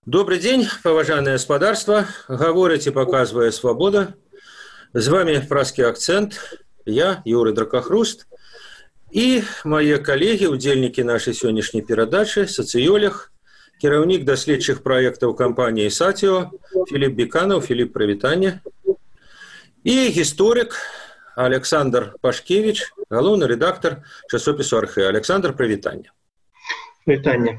Добрый день, поважанное господарство. Говорит и показывая свобода. С вами «Пражский акцент». Я, Юрий Дракохруст. И мои коллеги, удельники нашей сегодняшней передачи, социолог, кіраўнік доследчих проектов компании «Сатио» Филипп Беканов. Филипп, привитание. И историк Александр Пашкевич, главный редактор часопису «Архэ». Александр, привитание. Привитание.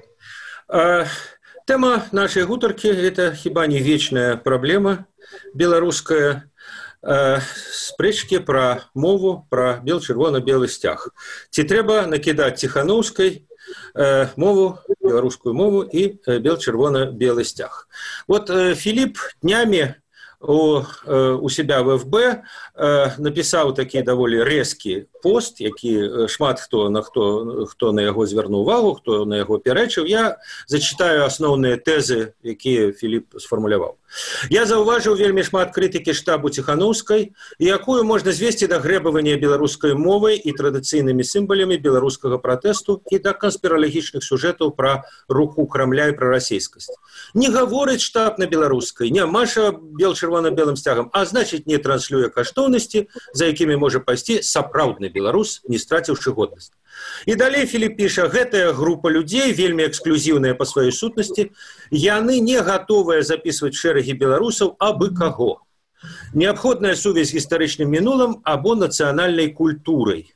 Тема нашей гутарки – это хіба не вечная проблема белорусская, спрэчкі про мову, про бел-чырвона-белы сцяг. Ці трэба накидать Тихановской мову, белорусскую мову и бел-чырвона-белы сцяг. Вот Филипп днями у себя в ФБ написал такі даволі рэзкі пост, які шмат хто на яго звярнуў увагу, хто на яго пярэчыў. Я зачитаю асноўныя тэзы, якія Филипп сфармуляваў. Я заўважыў вельмі шмат крытыкі штабу Тихановскай, якую можна звесці да грэбавання беларускай мовай і традыцыйнымі сімвалямі беларускага пратэсту і да канспіралагічных сюжэтаў пра руку Крамля і пра расейскасць. Не гаворыць штаб на беларускай, не маша бел-чырвона-белым сцягам, а значыць не транслюе каштоўнасці, за якімі можа пайсці сапраўдны беларус, не страціўшы годнасць. І далей Филипп піша, гэтая група людзей, вельмі эксклюзіўная па сваёй сутнасці, яны не гатовыя записывать шэрагі беларусаў абы каго. Неабходная сувязь з гістарычным мінулым або нацыянальнай культурай.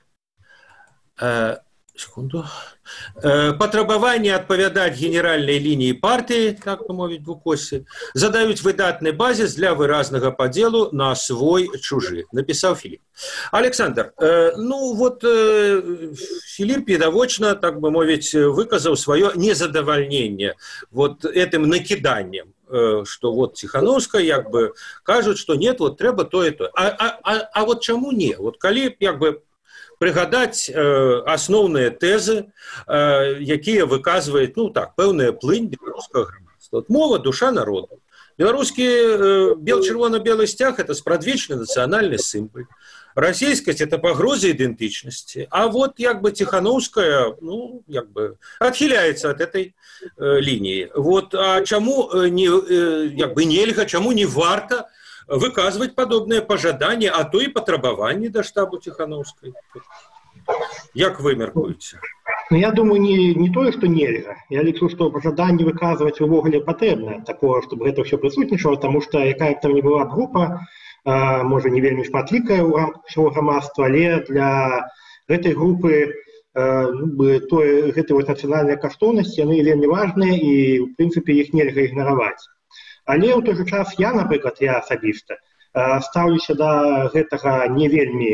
Патрабаванне адпавядаць генеральнай лініі партыі, так бы мовіць в укосе, задаюць выдатны базіс для выразнага падзелу на свой-чужы, написал Филипп. Александр, Филипп відавочна, так бы мовіць, выказаў свое незадавальненне вот этим накиданием, что вот Тихановская як бы кажут, что нет, вот трэба то и то. А вот чаму не? Вот калі як бы прыгадаць асноўныя тэзы, якія выказваюць, пэўная плынь беларускага грамадства. Вот мова, душа народу. Беларускі бел-чырвона-белы сцяг – это спрадвечны нацыянальны сімвал. Расійскасць – это пагроза идентичности. А вот як бы Тихановская, отхиляется от этой линии. Вот, а чаму нельга, чаму не варта выказывать подобные пожадания, а то и патрабаванні до штабу Тихановской. Як вы мяркуеце? Я думаю, не тое, што нельга. Я лічу, што пажаданні выказваць увогуле патрэбна, такого, чтобы гэта ўсё прысутнічала, таму што якая б там не была група, можа не вельмі шматлікая ў рамках усяго грамадства, але для гэтай групы гэтыя нацыянальныя каштоўнасці, яны вельмі важныя і, ў прынцыпе, іх нельга ігнараваць. Але ў той жа час я, напрыклад, я асабіста стаўлюся да гэтага не вельмі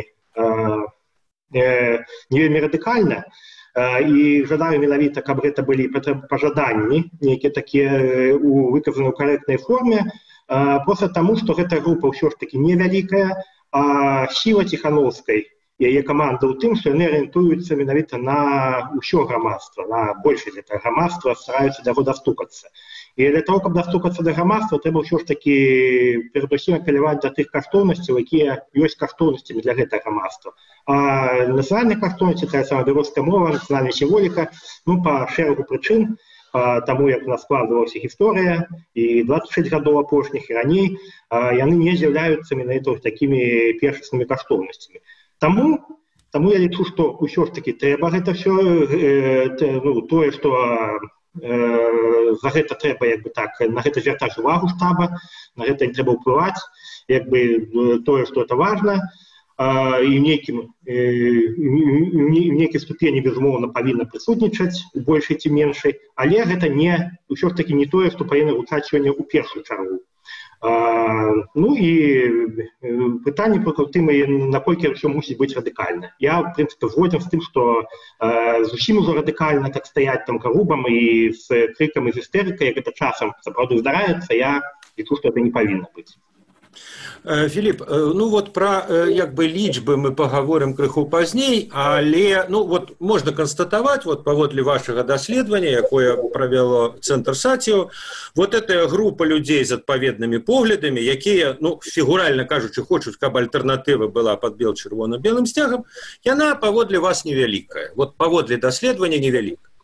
радыкальна і жадаю менавіта, каб гэта былі пажаданні, нейкія такія выказаны ў карэктнай форме, проста таму, што гэта група ўсё ж такі невялікая, а сіла Тихановскай, яе каманда ў тым, што яны арыентуюцца менавіта на ўсё грамадства, на большасць гэтага грамадства, стараюцца да яго дастукацца. І для того, каб дастукацца да грамадства, трэба ўсё ж такі перадусім апеляваць да тых каштоўнасцяў, якія ёсць каштоўнасцямі для гэтага грамадства. А нацыянальныя каштоўнасці, тая самая беларуская мова, нацыянальная сімволіка, па шэрагу прычын, таму як у нас складвалася гісторыя, і 26 гадоў апошніх, і раней, яны не з'яўляюцца менавіта такімі першаснымі каштоўнасцямі. Таму я лічу, што ўсё ж такі трэба гэта ўсё, тое, што за гэта трэба на гэта звяртаць увагу штаба, на гэта не трэба ўплываць, тое, што это важна, і нейкай ступені, безумоўна, павінна прысутнічаць у большай ці меншай, але гэта ўсё ж такі не тое, што павінна гучаць сёння ў першую чаргу. І пытанне пакуль тым, наколькі ўсё мусіць быць радыкальна. Я, в прынцыпе, згоден з тым, што зусім ужо радыкальна так стаяць там карубам і з крыкам і з істэрыкай, як гэта часам сапраўды здараецца, я лічу, што гэта не павінна быць. Филипп, про лічбы мы поговорим крыху пазней, але можно констатовать, паводле вашего даследавання, якое правяло Центр Сатио, эта группа людей з адпаведнымі поглядамі, якія, фігуральна кажучы, хочуць, каб альтэрнатыва была пад бел-чырвона-белым сцягам, яна паводле вас невялікая. Паводле даследавання невялікая.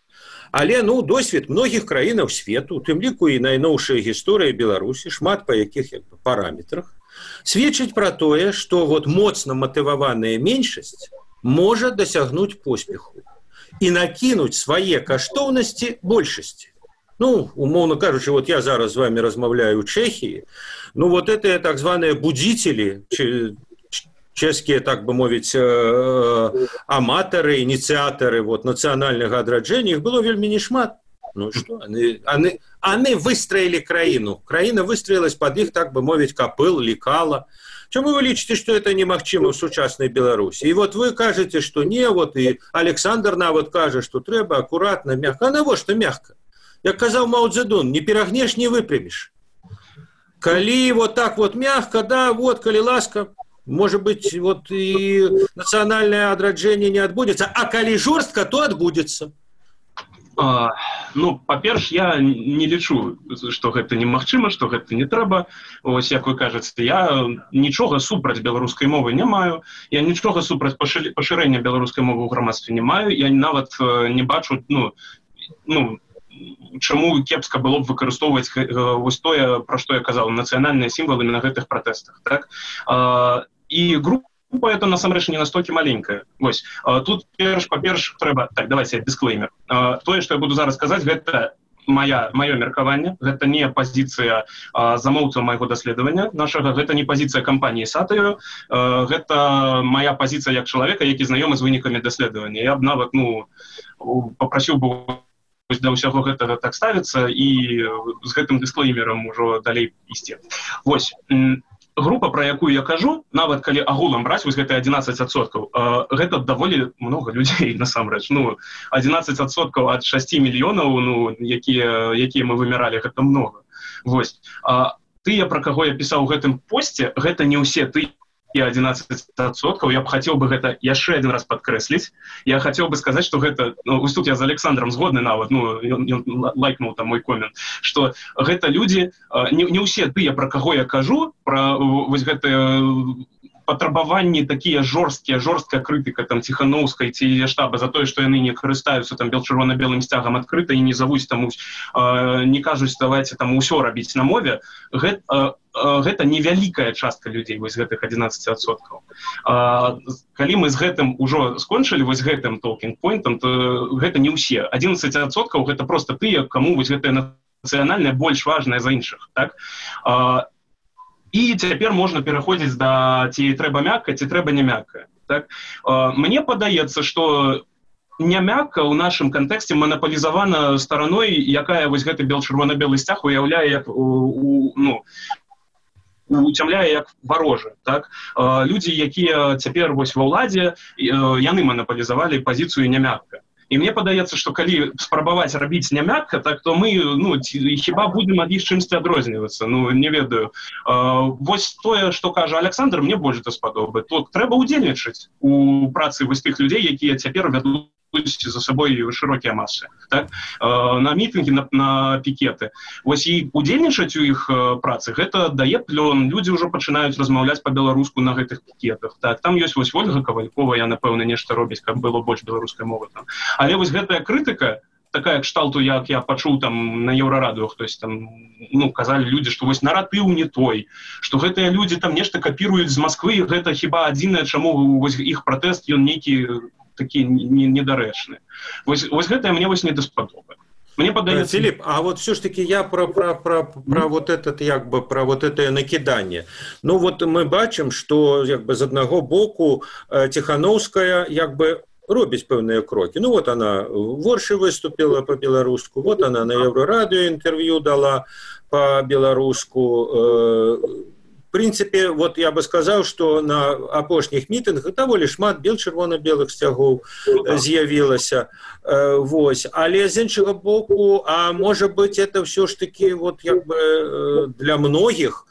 Але ну досвед многіх краінаў свету, у тым ліку і найноўшая гісторыя Беларусі, шмат па якіх параметрах, сведчыць пра тое, што вот моцна матываваная меншасць можа дасягнуць поспеху і накінуць свае каштоўнасці большасці. Ну, умоўно кажучы, вот я зараз з вами размаўляю ў Чэхіі, ну вот это так званыя будзіцелі, чэшскія, так бы мовіць, аматары, ініцыятары вот, нацыянальнага адраджэння, іх было вельмі нешмат. Ну што, яны выстроілі краіну. Краіна выстроілась пад іх, так бы мовіць, капыл, лекала. Чаму вы лічыце, што это немагчыма ў сучаснай Беларусі? І вот вы кажаце, што не, вот і Александр нават кажа, што трэба акуратна, мягка. А навошта мягка? Як казаў Мао Цзэдун, не перагнеш, не выпряміш. Калі вот так вот мягка, да, вот, калі ласка, может быть, вот и национальное адраджэнне не адбудзецца, а калі жорстка, то адбудзецца. Ну, па-перш, я не лічу, што гэта немагчыма, што гэта не трэба. Ось, як вы кажаце, я нічога супраць беларускай мовы не маю, я нічога супраць пашырэння беларускай мовы ў грамадстве не маю, я нават не бачу, чаму кепска было б выкарыстоўваць вось тое, пра што я казаў, нацыянальныя сімвалы на гэтых пратэстах. Так? І група это насамрэч не настолькі маленькая. Вось. Тут па-перш трэба... Так, давайте дисклеймер. Тое, што я буду зараз казаць, гэта маё меркаванне, гэта не пазіцыя замоўцаў майго даследавання нашага, гэта не пазіцыя кампаніі Сатаю, гэта мая пазіцыя як чалавека, які знаёмы з вынікамі даследавання. Я б нават, папрасіў бы да ўсяго гэтага так ставіцца і з гэтым дисклеймерам ужо далей ісці. Вось. Група, пра якую я кажу, нават калі агулам браць вось гэта 11%, гэта даволі много людзей насамрэч. 11% ад 6 мільёнаў, якія мы вымяралі, гэта много. Вось. Тыя, пра каго я пісаў у гэтым посце, гэта не ўсе тыя 11%. Я б хацеў бы гэта яшчэ адзін раз падкрэсліць. Я хацеў бы сказаць, што гэта, вось тут я з Александром згодны нават, ён лайкнуў там мой комент, што гэта людзі, не ўсе тыя, пра каго я кажу, пра вось гэтыя патрабаванні такія жорсткая крытыка там Ціханаўскай ці штаба за тое, што яны не карыстаюцца там чырвона-белым сцягам адкрыта і не завуць там, не кажуць, давайце там усё рабіць на мове. Гэта невялікая частка людзей, вось гэтых 11%. Калі мы з гэтым ужо скончылі, вось гэтым talking point-ам, то гэта не ўсе. 11% гэта проста тыя, каму вось гэтае нацыянальнае больш важнае за іншых. Так? І цяпер можна пераходзіць да ці трэба мякка, ці трэба не мякка. Так? Мне падаецца, што не мякка ў нашым кантэксце манапалізавана стараной, якая вось гэты чырвона-белы сцяг уяўляе як уцямляе як варожы. Так? Людзі, якія цяпер вось ва ўладзе, яны манапалізавалі пазіцыю не мякка. І мне падаецца, што калі спрабаваць рабіць не мякка, так то мы хіба будзем ад іх чымсьці адрознівацца, не ведаю. Вось тое, што кажа Александр, мне больш даспадобы. Тут трэба ўдзельнічаць у працы вось тых людзей, якія цяпер вядуць за сабой шырокія масы. Так? На мітынгі, на пікеты. Вось і удзельнічаць у іх працы, гэта дае плён. Людзі ўжо пачынаюць размаўляць па-беларуску на гэтых пікетах. Так? Там ёсць вось Ольга Кавалькова, я, напэўна, нешта робіць, каб было больш беларускай мовы там. Але вось гэтая крытыка, такая кшталту, як я пачуў там на Еўрарадыё, хтось там, казалі людзі, што вось наратыў не той, што гэтыя людзі там нешта капіруюць з Масквы, і гэта хіба адзінае, чаму вось іх пратэст, ён нейкі такі недарэчны. Вось гэтае мне вось не даспадобы. Мне падаецца... Филипп, а вот все ж таки я про вот этот, про вот это накидание. Вот мы бачим, что з одного боку Ціханаўская робіць пэўныя крокі. Вот она в Оршы выступила по-беларуску, вот она на Еўрарадыё интервью дала по-беларуску. В принципе, вот я бы сказал, что на апошніх мітынгах даволі шмат чырвона-белых сцягоў з'явілася. Але з іншага боку, а может быть, это все ж таки для многих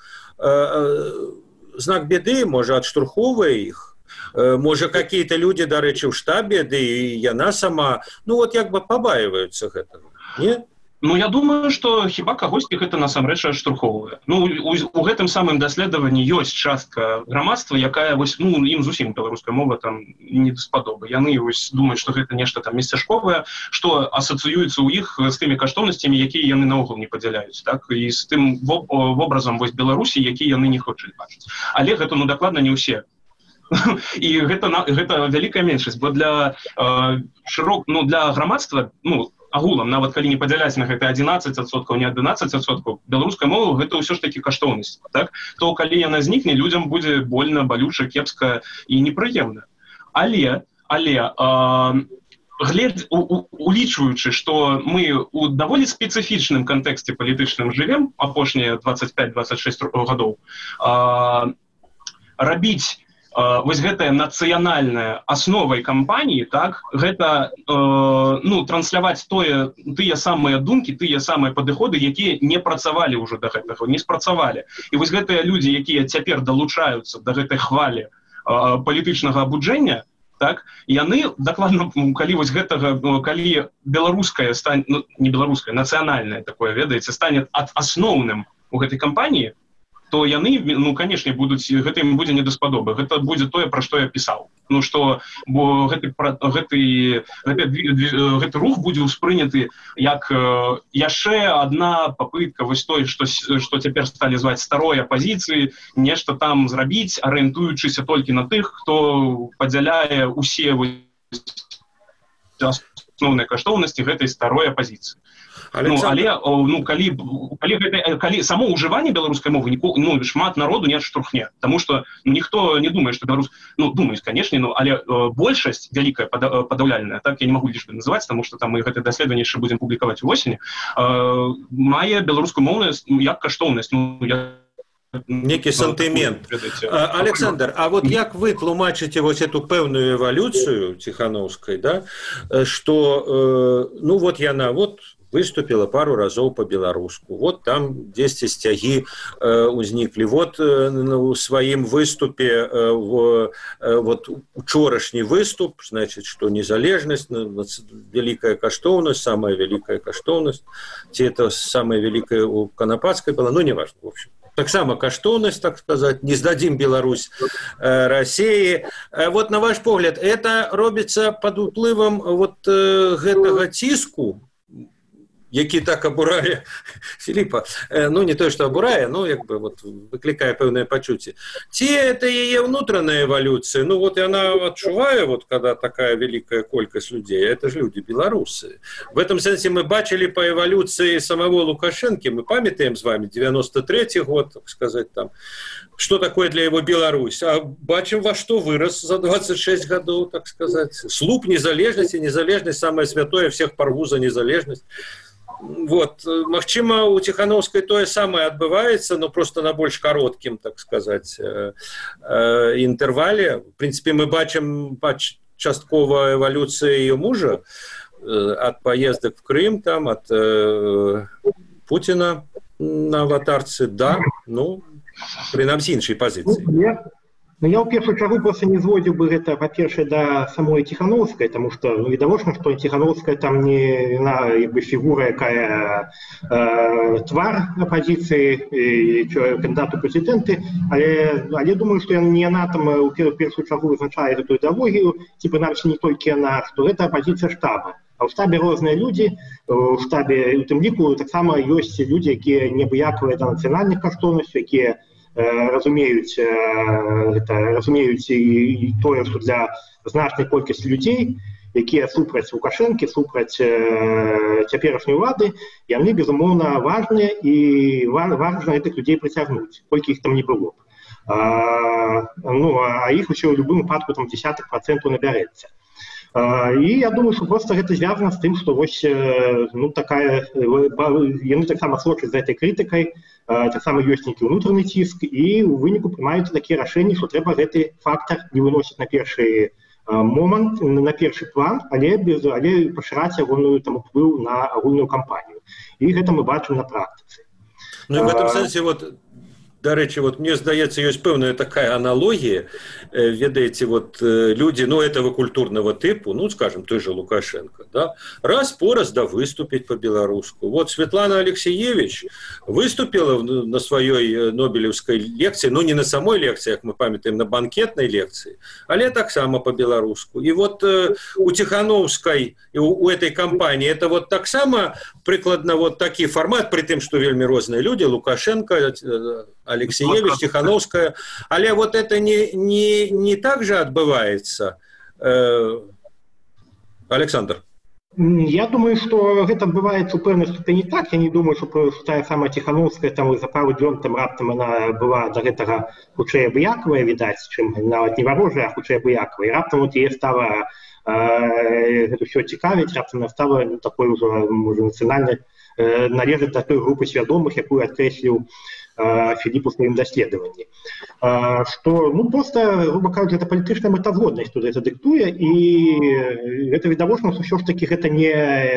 знак беды, может, адштурхоўвае іх. Может, какие-то люди, дарэчы, в штабе, да и яна сама, побаиваются гэтага, не? Ну, я думаю, што хіба кагосьці гэта насамрэч адштурхоўвае. Ну, у гэтым самым даследаванні ёсць частка грамадства, якая вось, ну, ім зусім беларуская мова там не даспадобы. Яны вось думаюць, што гэта нешта там месцяшковае, што асацыюецца ў іх з тымі каштоўнасцямі, якія яны наогул не падзяляюць, так, і з тым вобразам вось Беларусі, які яны не хочуць бачыць. Але гэта, ну, дакладна не ўсе. І гэта вялікая меншасць, бо для для грамадства, ну, агулам, нават калі не падзяляць на гэта 11%, не 11%, беларуская мова гэта ўсё ж такі каштоўнасць, так? То калі яна знікне, людзям будзе больна, балюча, кепска і непрыемна. Але улічваючы, што мы у даволі спецыфічным кантэксце палітычным жывем апошнія 25-26 гадоў, рабіць вось гэтая нацыянальная асновай кампаніі, так, гэта трансляваць тыя самыя думкі, тыя самыя падыходы, якія не працавалі ўжо да гэтага, не спрацавалі. І вось гэтыя людзі, якія цяпер далучаюцца да гэтай хвалі палітычнага абуджэння, так, яны дакладна, калі вось гэтага, калі беларускае стане, не беларускае, нацыянальнае такое, ведаеце, стане асноўным у гэтай кампаніі, то яны, ну, канешне, гэта ім будзе не даспадобы. Гэта будзе тое, пра што я пісаў. Ну, што гэты рух будзе ўспрыняты як яшчэ адна папытка вось той, што цяпер сталі зваць старой апазіцыі, нешта там зрабіць, арыентуючыся толькі на тых, хто падзяляе ўсе асноўныя каштоўнасці гэтай старой апазіцыі. Калі само ўжыванне беларускай мовы шмат народу не адштурхне, таму што ніхто не думае, што беларус, думаюць, канешне, але большасць вялікая падаўляльная, так, я не магу лічбы называць, таму што там мы гэта даследаванне яшчэ будзем публікаваць увосені, мае беларускую мову як каштоўнасць, некі сантымент. Александр, а вот як вы тлумачыце вось эту пэўную эвалюцыю Ціханаўскай, да, што, вот яна, выступила пару разоў по-беларуску. Вот там 10 сцягі узніклі. Вот у сваім выступе, вот учорашні выступ, значит, что незалежнасць, великая каштоўнасць, самая великая каштоўнасць, ці это самая великая у Канапацкай была, неважно, в общем. Таксама каштоўнасць, так сказать, не сдадим Беларусь России. Вот на ваш погляд, это робіцца под уплывам вот гэтага ціску, які так абурае Філіпа, не тое, што абурае, выклікае пэўнае пачуцце. Ці это яе ўнутраная эвалюцыя? Яна адчувае, когда такая великая колькасць людзей, это ж люди беларусы. В этом сэнсе мы бачили по эволюции самого Лукашенко, мы памятаем с вами 93-й год, так сказать, там, что такое для его Беларусь, а бачим, во что вырос за 26 годов, так сказать. Слуп незалежности, незалежность, самое святое, всех порву за незалежность. Магчыма, у Ціханаўскай тое самае адбываецца, но просто на больш кароткім, так сказать, інтэрвале. В принципе, мы бачым часткова эвалюцыю яе мужа ад паездак в Крым, там, ад Путіна на аватарцы, да, прынамсі іншай пазіцыі. Я ў першую чаргу просто не зводзіў бы гэта, па-першае, да самой Ціханаўскай, таму што, відавочна, што Ціханаўская там не фігура, якая твар апазіцыі, кандыдат у прэзідэнты, але думаю, што не яна там у першую чаргу вызначае гэтую ідэалогію, ці прынамсі не толькі яна, што гэта апазіцыя штаба. А ў штабе розныя людзі, у штабе, у тым ліку, таксама ёсць людзі, якія неабыякавыя да нацыянальных каштоўнасцяў, якія разумеюць і тое, што для значнай колькасці людзей, якія супраць Лукашэнкі, супраць цяперашняй улады, яны, безумоўна, важныя і важна гэтых людзей прыцягнуць, колькі іх там не было. А іх усё ў любым выпадку там десятых процентаў набярэцца. І я думаю, што проста гэта звязана з тым, што вось яны таксама сочаць за гэтай крытыкай, таксама ёсць нейкі ўнутраны ціск, і ў выніку прымаюцца такія рашэнні, што трэба гэты фактар не выносіць на першы момант, на першы план, але пашыраць ягоную уплыў на агульную кампанію. І гэта мы бачым на практыцы. В этом сэнсе, До речі, вот мне здаецца, ёсць пэўная такая аналогія, ведаеце, вот люди, ну, этого культурного типу, ну, скажем, той же Лукашенко, да, раз-пораз да выступить по-белоруску. Вот Светлана Алексеевич выступила на своей Нобелевской лекции, ну, не на самой лекции, как мы памятаем, на банкетной лекции, але таксама по-белоруску. И вот у Тихановской, у этой компании, это вот таксама прикладно вот такой формат, при тем, что вельми розныя люди, Лукашенко, Алексеевич, Тихановская. Але вот это не так же отбывается, Александр? Я думаю, что это отбывается у пэўнай ступені так. Я не думаю, что тая самая Тихановская там за пару дзён там раптам она была до гэтага хутчэй абыякавая, відаць, чым нават не варожая, а хутчэй абыякавая. І раптам вот яе стала гэта ўсё цікавіць, раптам стала такой уже, можа, нацыянальнай, належыць да той групы свядомых, якую адкрэсліў Філіп у сваім даследаванні. Што, ну, просто, грубо кажучы, это палітычная мэтазгоднасць тут это дыктуе, і гэта відавочна, што ўсё ж такі гэта не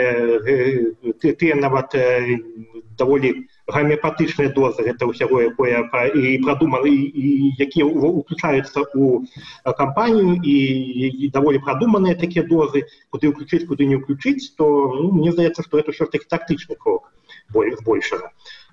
тыя нават даволі гамеапатычныя дозы гэта ўсяго, якое і прадуманы, і якія ўключаюцца ў кампанію, і даволі прадуманыя такія дозы, куды ўключыць, куды не ўключыць, то, ну, мне здаецца, што гэта ўсё ж такі тактычны крок большага.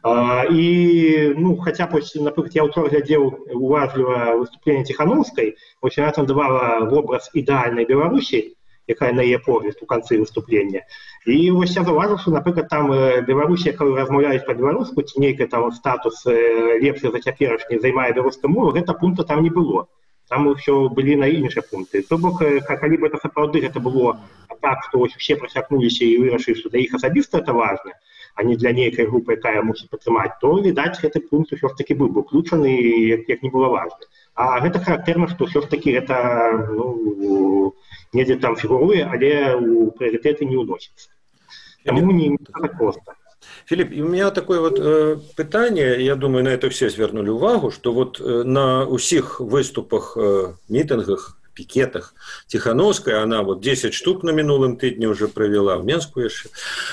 І, ну, хотя, наприклад, я вчора глядзеў уважліва выступлення Тихановскай, вось яна там давала вобраз ідэальнай Беларусі, якая на яе погляд у канцы выступлення. І вось я заўважыў, што, напрыклад, там Беларусі, якую размаўляюць па-беларуску, ці нейкі там статус лепшы за цяперашні займае беларуская мова, гэта пункта там не было. Там ўсё былі на іншыя пункты. То бок, калі б это сапраўды гэта было так, што вось усе прасякнуліся і вырашылі, што для іх асабіста это важна, а не для нейкай групы, якая мусіць падтрымаць, то, відаць, гэты пункт усё ж такі быў бы ўключаны, як не было важна. А гэта характэрна, што ўсё ж такі гэта, ну, недзе там фігуруе, але ў прыярытэты не ўносіцца. Таму не так проста. Филипп, у меня такое вот питание, я думаю, на это все свернули увагу, что вот на усіх выступах, митингах, пикетах Тихановская, она вот 10 штук на минулым тыдні уже провела, в Менску яшчэ,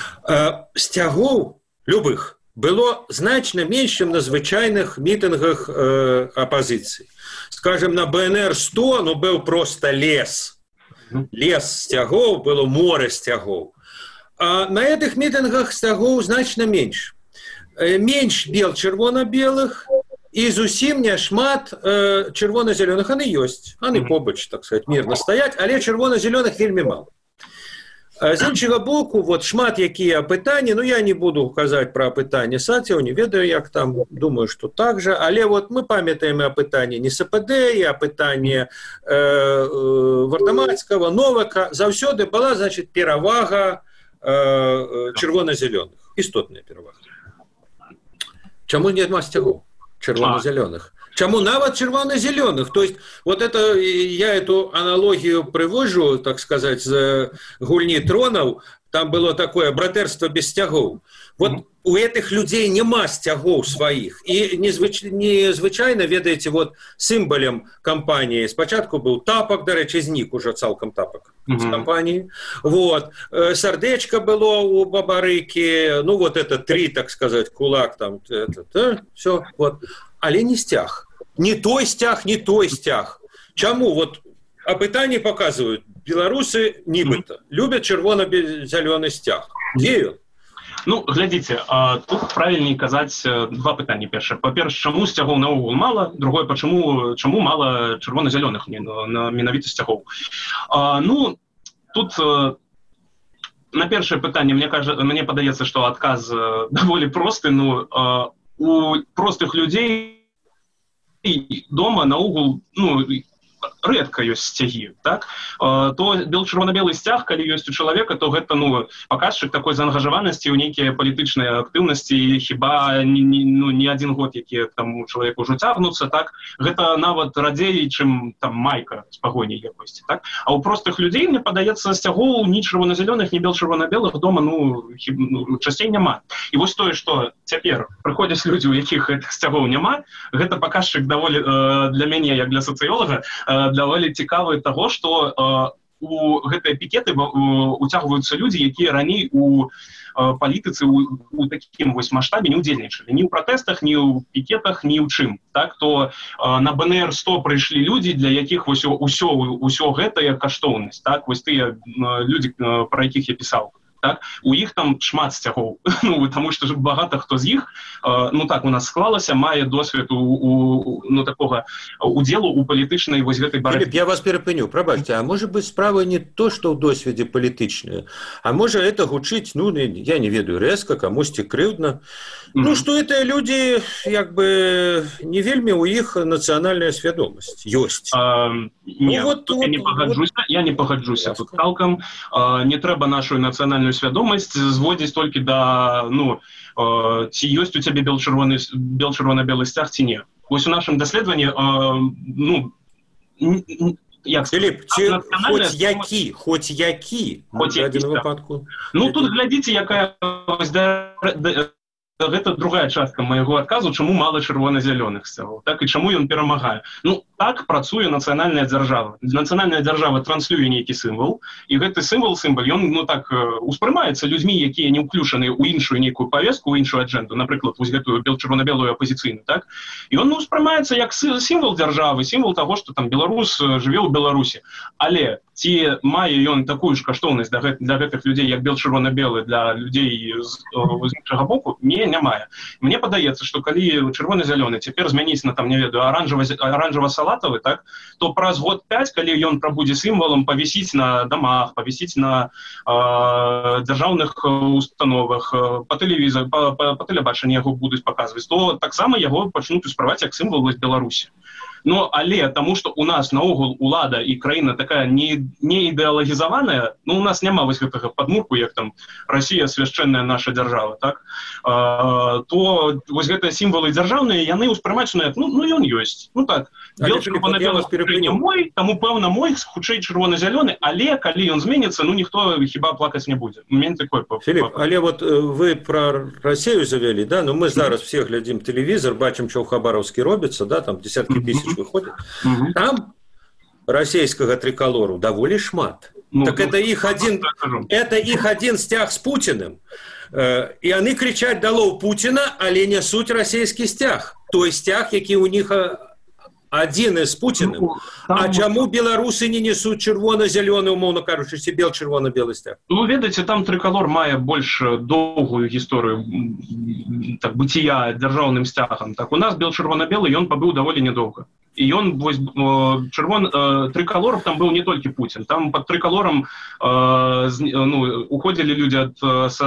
сцягоў любых было значно меньше, чем на звычайных митингах оппозиции. Скажем, на БНР-100, ну, был просто лес. Лес сцягоў, было море сцягоў. А на этих митингах сцягоў значно меньше. Меньше бел чырвона-белых, и зусім не шмат чырвона-зялёных. Они ёсць, они побач, так сказать, мирно стаять, але чырвона-зялёных вельмі мало. З іншага боку, вот шмат якія апытанні, ну я не буду казаць пра апытанні Сацева, не ведаю, як там, думаю, что так же, але вот мы памятаем і апытанні НСПД, і апытанні Вардамацкага, Новака, заўсёды была, значит, перавага чырвона-зялёных, істотная перавага. Чаму няма сцягоў чырвона-зялёных? Чаму нават чырвона-зялёных? То есть, вот это, я эту аналогию привожу, так сказать, з гульні тронаў, там было такое братэрства без сцягоў. Вот у этих людей нема сцягоў сваіх. І незвычайна, ведаеце, вот сімвалем кампаніі спачатку быў тапак, дарэчы, знік ужо цалкам тапак з кампаніі. Вот. Сардэчка было у Бабарыкі, ну вот это 3, так сказать, кулак там, все, вот. Але не сцяг. Не той сцяг, не той сцяг. Чаму? Вот апытанні показывают, беларусы нібыта любят чырвона-зялёны сцяг. Где он? Ну, глядзіце, тут правильней казаць два пытанні. Першае, па-першае, чаму сцягоў наогул мала, другое, чаму мала чырвона-зялёных менавіта сцягоў. Ну, тут на першае пытанне мне падаецца, што адказ даволі просты, ну, у простых людзей дома наогул, ну, рэдка ёсць сцягі, так? То чырвона-белы сцяг, калі ёсць у чалавека, то гэта, ну, паказчык такой заангажаванасці ў нейкія палітычныя актыўнасці, хіба не один год, які там у чалавека ўжо цягнуцца, так? Гэта нават радзей, чым там майка з пагоняй якосці, так? А у простых людзей, мне падаецца, сцягоў ні чырвона-зялёных, ні бел-чырвона-белых дома, ну, часцей няма. І вось тое, што цяпер прыходзяць людзі, у якіх гэтых сцягоў няма, гэта паказчык даволі для мяне, як для сацыёлага, даволі цікавы таго, што у гэтыя пікеты уцягваюцца людзі, якія раней у палітыцы у такім вось маштабе не ўдзельнічалі. Ні ў пратэстах, ні ў пікетах, ні ў чым. Так, то на БНР-100 прыйшлі людзі, для якіх вось усё гэтая каштоўнасць. Так, вось тыя людзі, пра якіх я пісаў. Так? У іх там шмат сцягоў, тому што багата хто з іх, так у нас склалася, мае досвед такога удзелу у палітычнай вось гэтай барацьбе. Філіп, я вас перапыню, прабачце, а можа быць справа не то, што ў досведзе палітычныя, а можа это гучыць, я не ведаю, рэзка, камусьці крыўдна, што гэтыя людзі, як бы, не вельмі ў іх нацыянальная свядомасць ёсць. Я не пагаджуся тут цалкам, не трэба нашу нацыянальную свядомасць зводзіць толькі да, ці ёсць у цябе бел-чырвона-белы сцяг, ці не. Вось у нашым даследаванні, Філіп, хоць які, выпадку. Тут глядзіце, якая гэта другая частка майго адказу, чаму мала чырвона-зялёных сцягоў, так, і чаму ён перамагае. Так працуе нацыянальная дзяржава. Нацыянальная дзяржава транслюе нейкі сімвал, і гэты сімвал, ён, успрымаецца людзьмі, якія не ўключаны ў іншую нейкую павестку, ў іншую аджэнду, напрыклад, вось гэтую чырвона-белую апазіцыйную, так, і ён успрымаецца як сімвал дзяржавы, сімвал таго, што там беларус жыве ў Беларусі. Але ці мае ён такую ж каштоўнасць для гэтых людзей, як бел-чырвона-белы для людзей з іншага боку? Не мае. Мне падаецца, што калі чырвона-зялёны цяпер змяніць на, не ведаю, аранжава-салатавы, так, то праз год 5, калі ён прабудзе сімвалам, павісіць на дамах, павісіць на дзяржаўных установах, па тэлевізору, па тэлебачанні яго будуць паказваць, то таксама яго пачнуць успрымаць як сімвал Беларусі. Але таму, што у нас наогул улада і краіна такая не ідэалагізаваная, у нас няма вось гэтага падмурку, як там Расія свяшчэнная наша дзяржава, так, то вось гэтыя сімвалы дзяржаўныя, яны ўспрымаюць, ён ёсць. Так, бел-чырвона-белы мой, таму, пэўна, мой, хутчэй чырвона-зялёны, але калі ён зменіцца, ніхто хіба плакаць не будзе. Філіп, але вот вы пра Расію завялі, да? Мы зараз все глядзім тэлевізор, бачым, што ў Хабаровскі робіцца, да, там десяткі тысяч выходит. Там российского триколору довольно шмат. Так это их один стяг с Путиным. И они кричат «Долой Путина», але несуть российский стяг. Той стяг, який у них один из Путиным. А чому белорусы не несут червоно-зеленый, умовно кажучи, ці бел-червоно-белый стяг? Ведаеце, там триколор мае больш доўгую гісторыю быцця дзяржаўным сцягам. Так, у нас бел-чырвона-белы, ён пабыў даволі нядоўга. І ён, вось, триколор, там быў не толькі Путін. Там пад триколорам уходзілі людзі ад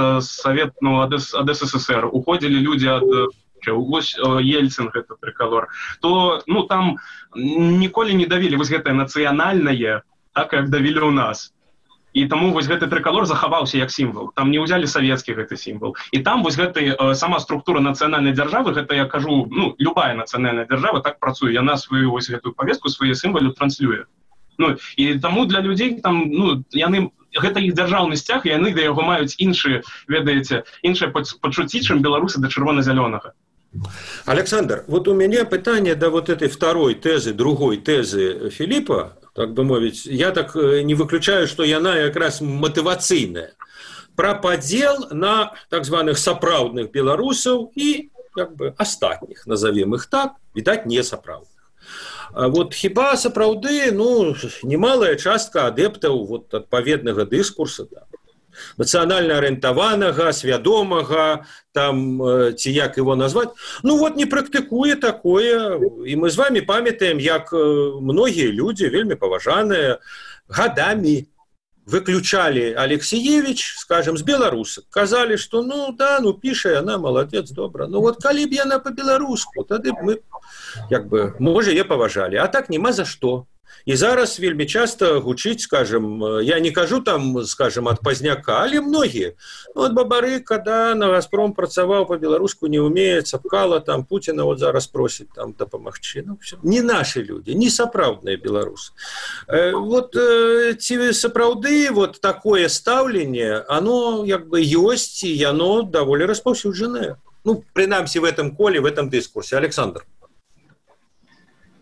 СССР, уходзілі людзі ад вось Ельцин, гэта триколор, то там ніколі не давілі вось гэтае нацыянальнае, так як давілі ў нас. І таму вось гэты триколор захаваўся як сімвал. Там не ўзялі савецкі гэты сімвал. І там вось сама структура нацыянальнай дзяржавы, гэта я кажу, любая нацыянальная дзяржава так працуе, яна сваю вось гэтую павестку, свае сімвалы транслюе. І таму для людзей там, яны гэта іх дзяржаўны сцяг, і яны да яго маюць іншыя пачуцці, чым беларусы да чырвона-зялёнага. Александр, вот у меня пытание до вот этой другой тезы Филиппа, так бы мовить, я так не выключаю, что яна как раз мотивацийная. Про подел на так званых сапраўдных белорусов и как бы остатних, назовем их так, видать, не сапраўдных. Вот хіба сапраўды, немалая частка адептаў вот адпаведнага дыскурса, да, нацыянальна арыентаванага, свядомага, там, ці як его назваць, не практыкуе такое, і мы з вами памятаем, як многія людзі, вельмі паважаныя, гадамі выключалі Алексеевич, скажем, з беларусак, казалі, што піша яна, маладзец, добра, вот калі б яна па-беларуску, тады б мы, можа, яе паважалі, а так няма за што. І зараз вельмі часта гучыць, скажем, я не кажу там, скажем, ад пазняка, але многія. Вот Бабарыка, да, на Газпром працаваў па-беларуску, не умее, цапкала, там Пуціна вот зараз просіць там дапамагчы. Не нашы людзі, не сапраўдныя беларусы. Вот ці сапраўды вот такое стаўленне, оно ёсць, і яно даволі распаўсюджанае. Прынамсі в этом коле, в этом дыскурсе. Александр.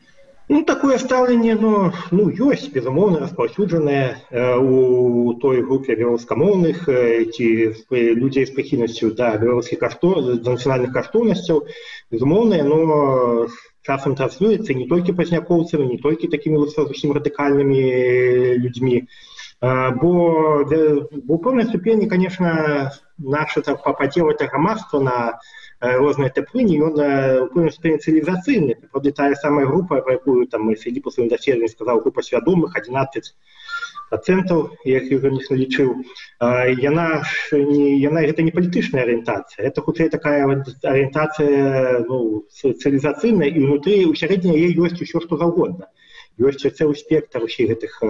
Ну, такое стаўленне, ёсць, безумоўна, распаўсюджанае у той групе беларускамоўных ці людзей з прыхільнасцю да беларускіх да нацыянальных каштоўнасцяў. Безумоўна, яно часам транслюецца не толькі пазнякоўцамі, не толькі такімі зусім радыкальнымі людзьмі, бо ў пэўнай ступені, конечно, наше падзел это грамадства на розныя тэплыні, ён у пэўнай ступені цывілізацыйны. Правда, тая самая група, про якую там Філіп у сваім даследаванні сказаў, група свядомых, 11%, як ён іх налічыў, яна гэта не палітычная арыентацыя, это хутчэй такая арыентацыя цывілізацыйная, і ўнутры у сярэдзіне яе ёсць усё што заўгодна. Ёсць цэлы спектр усіх гэтых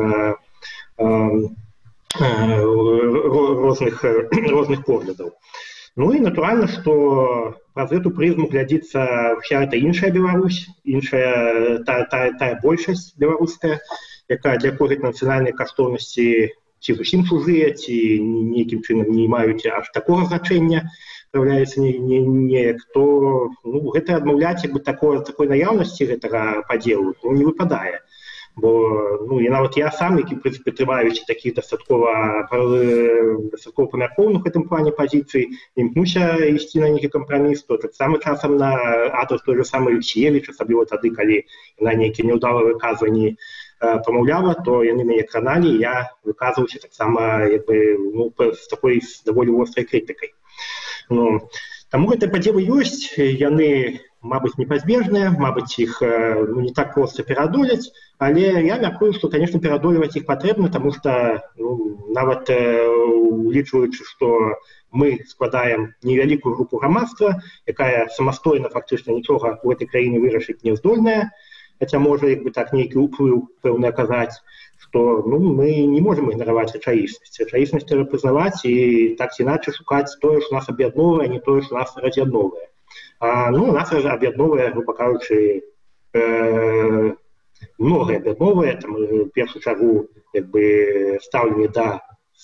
розных поглядаў. Ну і натуральна, што праз эту прызму глядзіцца вся эта іншая Беларусь, іншая тая большасць беларуская, якая для якой нацыянальныя каштоўнасці ці зусім чужыя, ці нейкім чынам не маюць аж такога значэння, праяўляецца неяк, то гэта адмаўляць такой наяўнасці гэтага падзелу не выпадае. Бо нават я сам, які прытрымаюся такіх дастаткова памяркоўных у гэтым плане пазіцый, імкнуся ісці на нейкі кампраміс, то таксама часам на адрас той же самой Алексіевіч, асабліва тады, калі на нейкія няўдалыя выказванні памаўляла, то яны мяне краналі, я выказваўся таксама з такой даволі вострай крытыкай. Таму гэтыя падзелы ёсць, яны, мабыць, непазбежныя, мабыць, іх не так проста пераадолець, але я мяркую, што, конечно, пераадолеваць іх патрэбна, таму што нават улічваючы, што мы складаем невялікую групу грамадства, якая самастойна фактычна нічога ў гэтай краіне вырашыць не здольная, хаця можа так нейкі ўплыў пэўны аказаць, што мы не можам ігнараваць рэчаіснасць. Рэчаіснасць трэба прызнаваць і так ці іначай шукаць тое, што нас аб'ядноўвае, а не тое, што нас раз'ядноўвае. Нас аб'ядноўвае, груба кажучы, многае аб'ядноўвае, в першую чаргу стаўленне да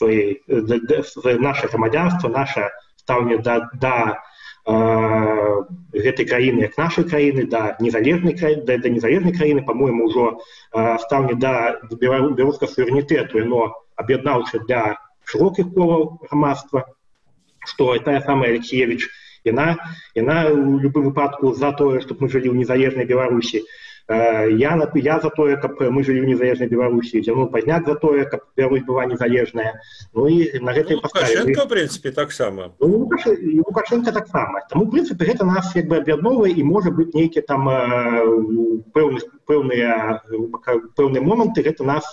наше грамадзянства, наше стаўленне да гэтай краіны як нашай краіны, да незалежнай краіны, по-моему, ўжо стаўленне да беларускага суверэнітэту, яно аб'яднаўча для шырокіх колаў грамадства, што тая самая Алексіевіч, яна ў любым выпадку за тое, што мы жылі ў незалежнай Беларусі. Я за тое, каб мы жылі ў незалежнай Беларусі, Зяноў Пазняк за тое, каб Беларусь была незалежная. І на гэтай паставе... Лукашенко, в прынцыпе, таксама. Лукашенко таксама. Таму, в прынцыпе, гэта нас аб'ядноўвае і можа быць нейкія там пэўныя моманты, гэта нас...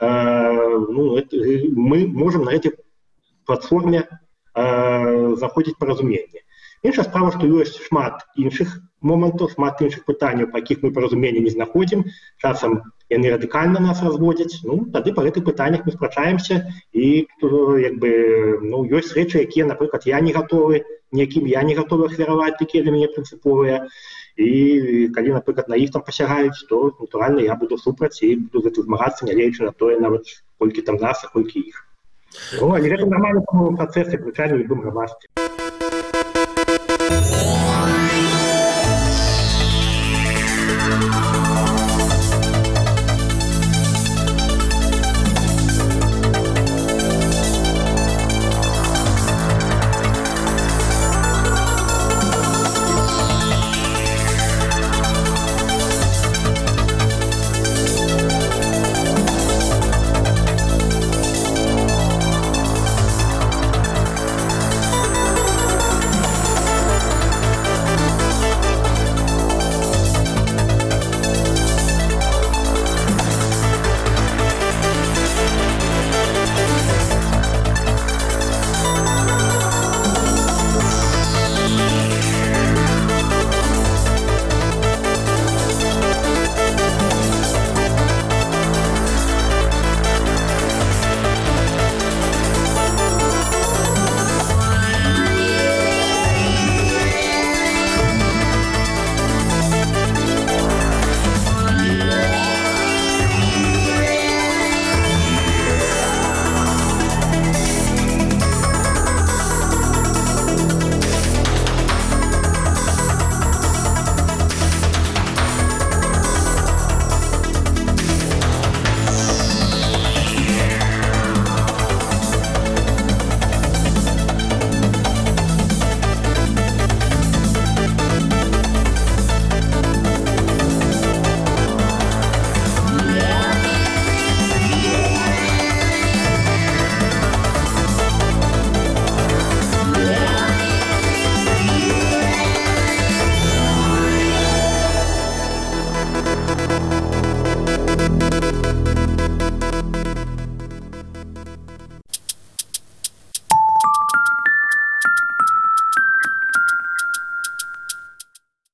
Мы можам на гэтай платформе заходзіць паразуменне. Іншая справа, што ёсць шмат іншых момантаў, шмат іншых пытанняў, па якіх мы паразумення не знаходзім. Часам яны радыкальна нас разводзяць. Тады па гэтых пытаннях мы спрачаемся і ёсць рэчы, якія, напрыклад, я не гатовы, якім я не гатовы ахвяраваць, такія для мяне прынцыповыя. І калі, напрыклад, на іх там пасягаюць, то, натуральна, я буду супраць і буду змагацца, нягледзячы на тое, нават колькі там нас, а колькі іх. Але гэта нармальны працэс, звычайна, у любым грамадстве.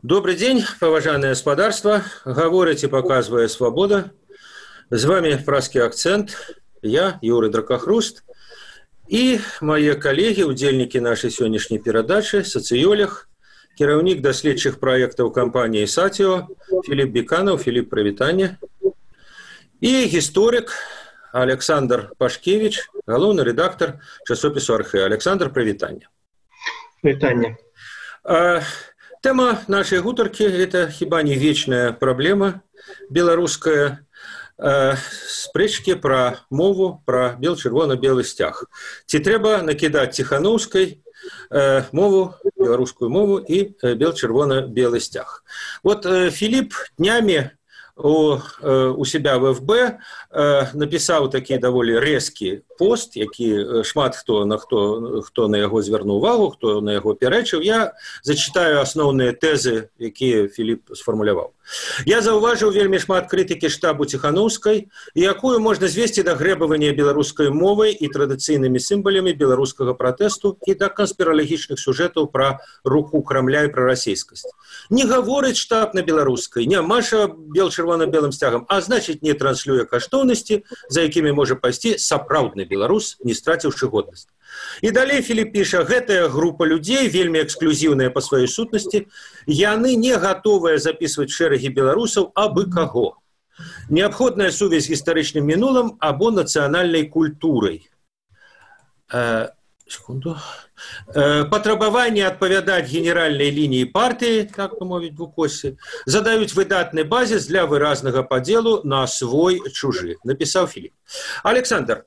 Добрый день, поважанное господарство. Говорите, показывая свобода. С вами «Пражский акцент». Я, Юрий Дракохруст. И мои коллеги, удельники нашей сегодняшней передачи, социолог, кіраўнік доследчих проектов компании «Сатио» Филипп Беканов. Филипп, привитание. И историк Александр Пашкевич, главный редактор часопису «Архэ». Александр, привитание. Привитание. Тема нашей гутарки – это хіба не вечная проблема белорусская, спрэчкі пра мову, пра бел-чырвона-белы сцяг. Ці трэба накідаць ціханаўскай мову, беларускую мову і бел-чырвона-белы сцяг. Вот Филипп днями у себя в ФБ написал такі даволі рэзкі пост, які шмат хто на яго звярнуў увагу, хто на яго пярэчыў. Я зачитаю асноўныя тэзы, якія Филипп сфармуляваў. Я заўважыў вельмі шмат крытыкі штабу Ціханаўскай, якую можна звесці да грэбавання беларускай мовай і традыцыйнымі сімвалямі беларускага пратэсту і да канспіралагічных сюжэтаў пра руку Крамля і пра расейскасць. Не гаворыць штаб на беларускай, не маша бел-чырвона-белым сцягам, а значыць не транслюе каштоўнасці, за якімі можа пайсці сапраўдны беларус, не страціўшы годнасць. І далей Филипп піша, гэтая група людзей, вельмі эксклюзіўная па сваёй сутнасці, яны не гатовыя запісваць шэрагі беларусаў абы каго. Неабходная сувязь з гістарычным мінулым або нацыянальнай культурай. Патрабаванне адпавядаць генеральнай лініі партыі, так бы мовіць в укосе, задаюць выдатны базіс для выразнага падзелу на свой-чужы, напісаў Филипп. Александр,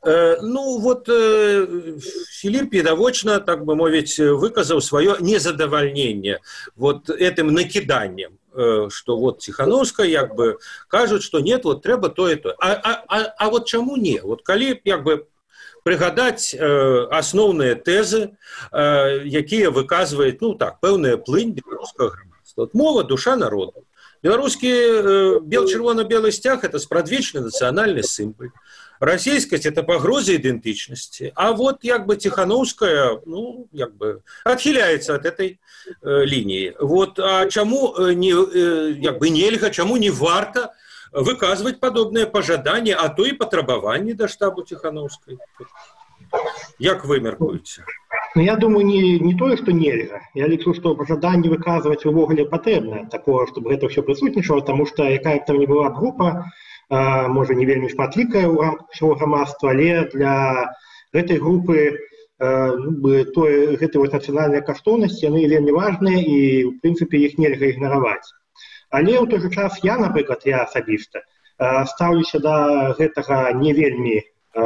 Филипп відавочна, так бы мовіць, выказаў сваё незадавальненне вот этим накіданнем, что вот Ціханаўская, як бы, кажуць, что нет, вот трэба то и то. А вот чаму не? Вот калі, як бы, прыгадаць асноўныя тэзы, якія выказваюць, пэўная плынь беларускага грамадства. Мова – душа народу. Беларускі бел-чырвона-белы сцяг – это спрадвечны нацыянальны сімвал. Расійскасць – это пагроза ідэнтычнасці. А вот, як бы, Ціханаўская, як бы, адхіляецца ад этой лініі. Вот, а чаму нельга, чаму не варта выказывать подобные пожадания, а то и патрабаванні да штабу Ціханаўскай. Як вы мяркуеце? Я думаю, не тое, што нельга. Я лічу, што пажаданні выказваць увогуле патрэбна, такое, чтобы гэта ўсё прысутнічала, тому что якая б там не была група, можа не вельмі шматлікая ў рамках усяго грамадства, але для гэтай групы гэтай нацыянальнай каштоўнасці, яны вельмі важныя і, в прынцыпе, іх нельга ігнараваць. Але ў той жа час я, напрыклад, я асабіста стаўлюся да гэтага не вельмі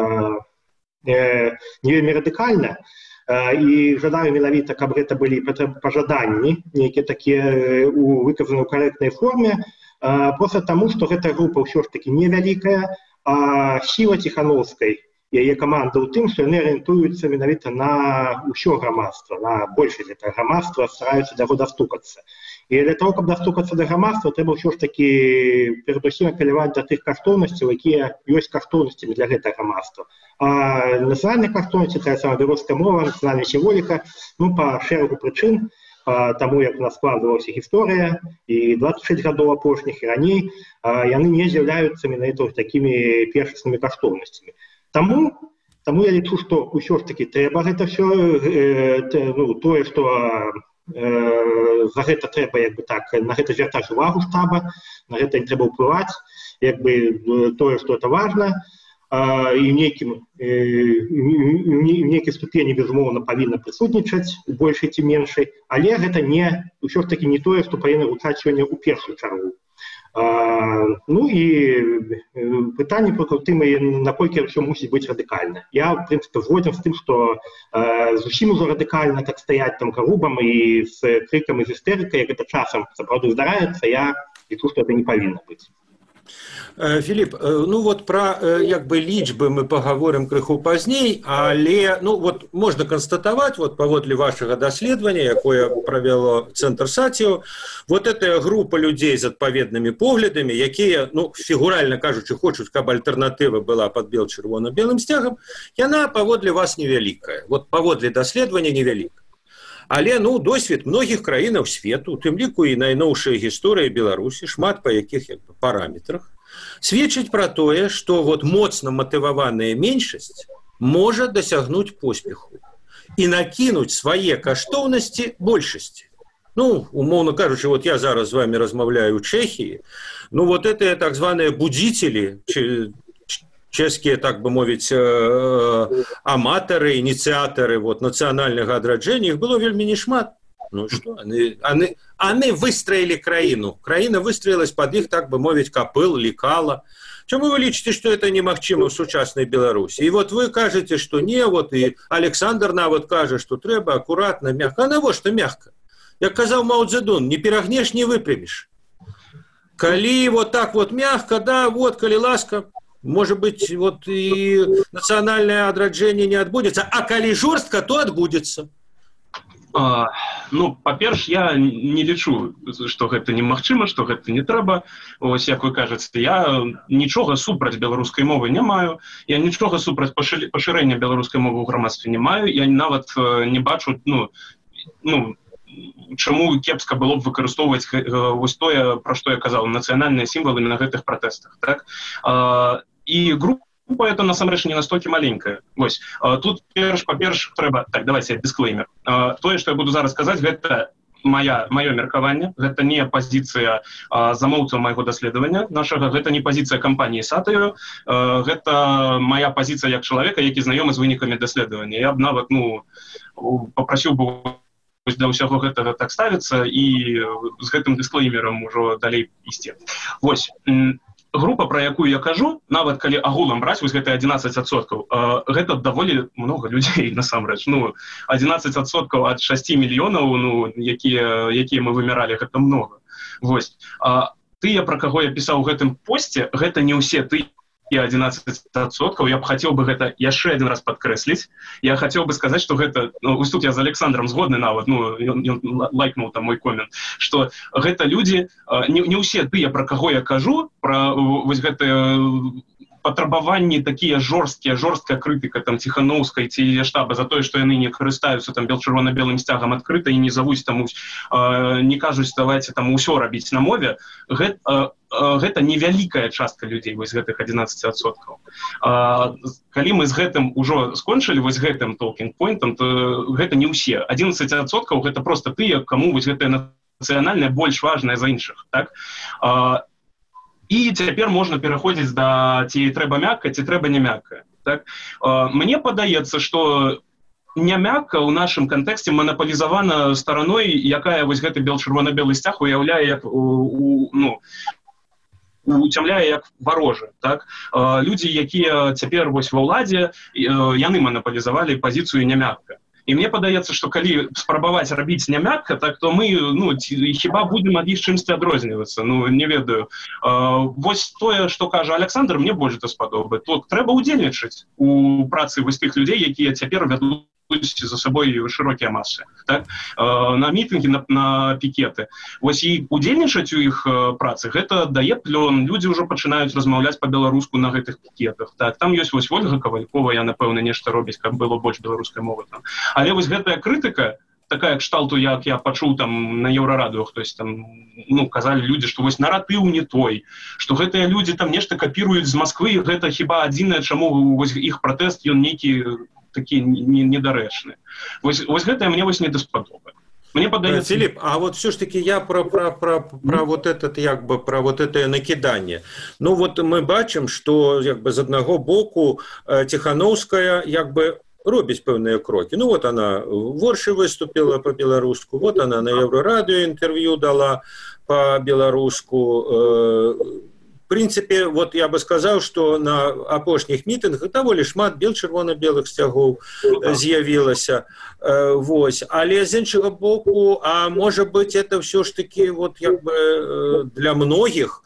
радыкальна і жадаю менавіта, каб гэта былі пажаданні, нейкія такія выказаны ў карэктнай форме, проста таму, што гэта група ўсё ж такі невялікая, а сіла Ціханаўскай, яе каманда ў тым, што яны арыентуюцца менавіта на ўсё грамадства, на большасць гэтага грамадства, стараюцца да яго дастукацца. І для того, каб дастукацца да грамадства, трэба ўсё ж такі перадусім апеляваць да тых каштоўнасцяў, якія ёсць каштоўнасцямі для гэтага грамадства. А нацыянальныя каштоўнасці, тая самая беларуская мова, нацыянальная сімволіка, па шэрагу прычын, таму як у нас складвалася гісторыя, і 26 гадоў апошніх, і раней, яны не з'яўляюцца менавіта такімі першаснымі каштоўнасцямі. Таму я лічу, што ўсё ж такі трэба гэта ўсё, тое, што за гэта трэба, як бы так, на гэта звяртаць увагу штаба, на гэта не трэба ўплываць, як бы тое, што это важна, і ў нейкай ступені, безумоўна, павінна прысутнічаць у большай ці меншай, але гэта ўсё ж такі не тое, што павінна гучаць сёння ў першую чаргу. І пытанне про тым, наколькі ўсё мусіць быць радыкальна. Я, в прынцыпе, згодзін з тым, што зусім ужо радыкальна так стаяць там карубам і з крыкам і з істэрыкай, як гэта часам сапраўды здараецца, я лічу, што это не павінна быць. Филипп, про як бы лічбы мы поговорим крыху пазней, але можна канстатаваць, паводле вашага даследавання, якое правяло Цэнтр Сатио, эта група людзей з адпаведнымі поглядамі, якія, фігуральна кажучы, хочуць, каб альтэрнатыва была пад бел-чырвона-белым сцягам, яна паводле вас невялікая. Паводле даследавання невялікая. Але ну досвед многіх краінаў свету, у тым ліку і найноўшая гісторыя Беларусі, шмат па якіх параметрах, сведчыць пра тое, што вот моцна матываваная меншасць можа дасягнуць поспеху і накінуць свае каштоўнасці большасці. Ну, умоўно кажучы, вот я зараз з вами размаўляю ў Чэхіі, ну вот это так званыя будзіцелі, чэшскія, так бы мовіць, аматары, ініцыятары вот, нацыянальнага адраджэння, іх было вельмі нешмат. Ну что, они выстроили краіну. Краіна выстроилась под их, так бы мовіць, капыл, лекала. Чему вы лічыце, что это немагчыма в сучаснай Беларусі? И вот вы кажете, что не, вот и Александр нават кажа, что трэба аккуратно, мягко. А навошта мягко? Як казаў Мао Цзэдун, не перагнеш, не выпряміш. Калі вот так вот мягко, да, вот, калі ласка, может быть, вот и национальное адраджэнне не адбудзецца, а калі жорстка, то адбудзецца. Ну, па-перш, я не лічу, што гэта немагчыма, што гэта не трэба. Ось, як вы кажаце, я нічога супраць беларускай мовы не маю, я нічога супраць пашырэння беларускай мовы ў грамадстве не маю, я нават не бачу, чаму кепска было б выкарыстоўваць вось тое, пра што я казаў, нацыянальныя сімвалы на гэтых пратэстах. Так? І група это насамрэч не настолькі маленькая. Вось. Тут па-перш трэба... Так, давайте дисклеймер. Тое, што я буду зараз казаць, гэта маё меркаванне, гэта не пазіцыя замоўцаў майго даследавання нашага, гэта не пазіцыя кампаніі Сатаю, гэта мая пазіцыя як чалавека, які знаёмы з вынікамі даследавання. Я б нават, папрасіў бы для ўсяго гэтага так ставіцца і з гэтым дисклеймерам ужо далей ісці. Вось. Група, пра якую я кажу, нават калі агулам браць, вось гэта 11%, гэта даволі много людзей, насамрэч. 11% ад 6 мільёнаў, якія мы вымяралі, гэта много. Вось. Тыя, пра каго я пісаў у гэтым посце, гэта не ўсе тыя 11%. Я б хацеў бы гэта яшчэ один раз падкрэсліць. Я хацеў бы сказаць, што гэта, вось тут я з Александром згодны нават, ён лайкнуў там мой комент, што гэта людзі, не ўсе тыя, пра каго я кажу, пра вось гэтыя патрабаванні такія жорсткая крытыка там Ціханаўскай ці штаба за тое, што яны не карыстаюцца там чырвона-белым сцягам адкрыта і не завуць там, не кажуць, давайце там усё рабіць на мове. Гэта невялікая частка людзей, вось гэтых 11%. Калі мы з гэтым ужо скончылі, вось гэтым толкінг-пойнтам, то гэта не ўсе. 11% гэта просто тыя, каму вось гэтае нацыянальнае больш важнае за іншых. Так? І цяпер можна пераходзіць да ці трэба мякка, ці трэба не мякка. Так? Мне падаецца, што не мякка ў нашым кантэксце манапалізавана стараной, якая вось гэты чырвона-белы сцяг уяўляе як уцямляе як варожы. Так? Людзі, якія цяпер вось ва ўладзе, яны манапалізавалі пазіцыю не мякка. І мне падаецца, што калі спрабаваць рабіць не мякка, так то мы хіба будзем ад іх чымсьці адрознівацца. Не ведаю. Вось тое, што кажа Александр, мне больш даспадобы. То трэба ўдзельнічаць у працы вось тых людзей, якія цяпер вядуць за сабой шырокія масы. Так? На мітынгі, на пікеты. Вось і удзельнічаць у іх працы, гэта дае плён. Людзі ўжо пачынаюць размаўляць па-беларуску на гэтых пікетах. Так? Там ёсць вось Ольга Кавалькова, я, напэўна, нешта робіць, каб было больш беларускай мовы там. Але вось гэтая крытыка, такая кшталту, як я пачуў там на Еўрарадыё, хтось там, казалі людзі, што вось наратыў не той, што гэтыя людзі там нешта капіруюць з Масквы, і гэта хіба адзінае, чаму вось іх пратэст, ён нейкі такі недарэчны. Вось гэтае мне вось не даспадобы. Мне падаецца... Филипп, а вот все ж таки я про вот этот, як бы, про вот это накиданне. Вот мы бачым, что як бы з аднаго боку Ціханаўская як бы робіць пэўныя крокі. Вот она в Оршы выступила по-беларуску, вот она на Еўрарадыё інтэрв'ю дала по-беларуску. В принципе, вот я бы сказал, что на апошніх мітынгах даволі шмат чырвона-белых сцягоў з'явілася. Вось. Але з іншага боку, а можа быть, это все ж таки вот як бы для многіх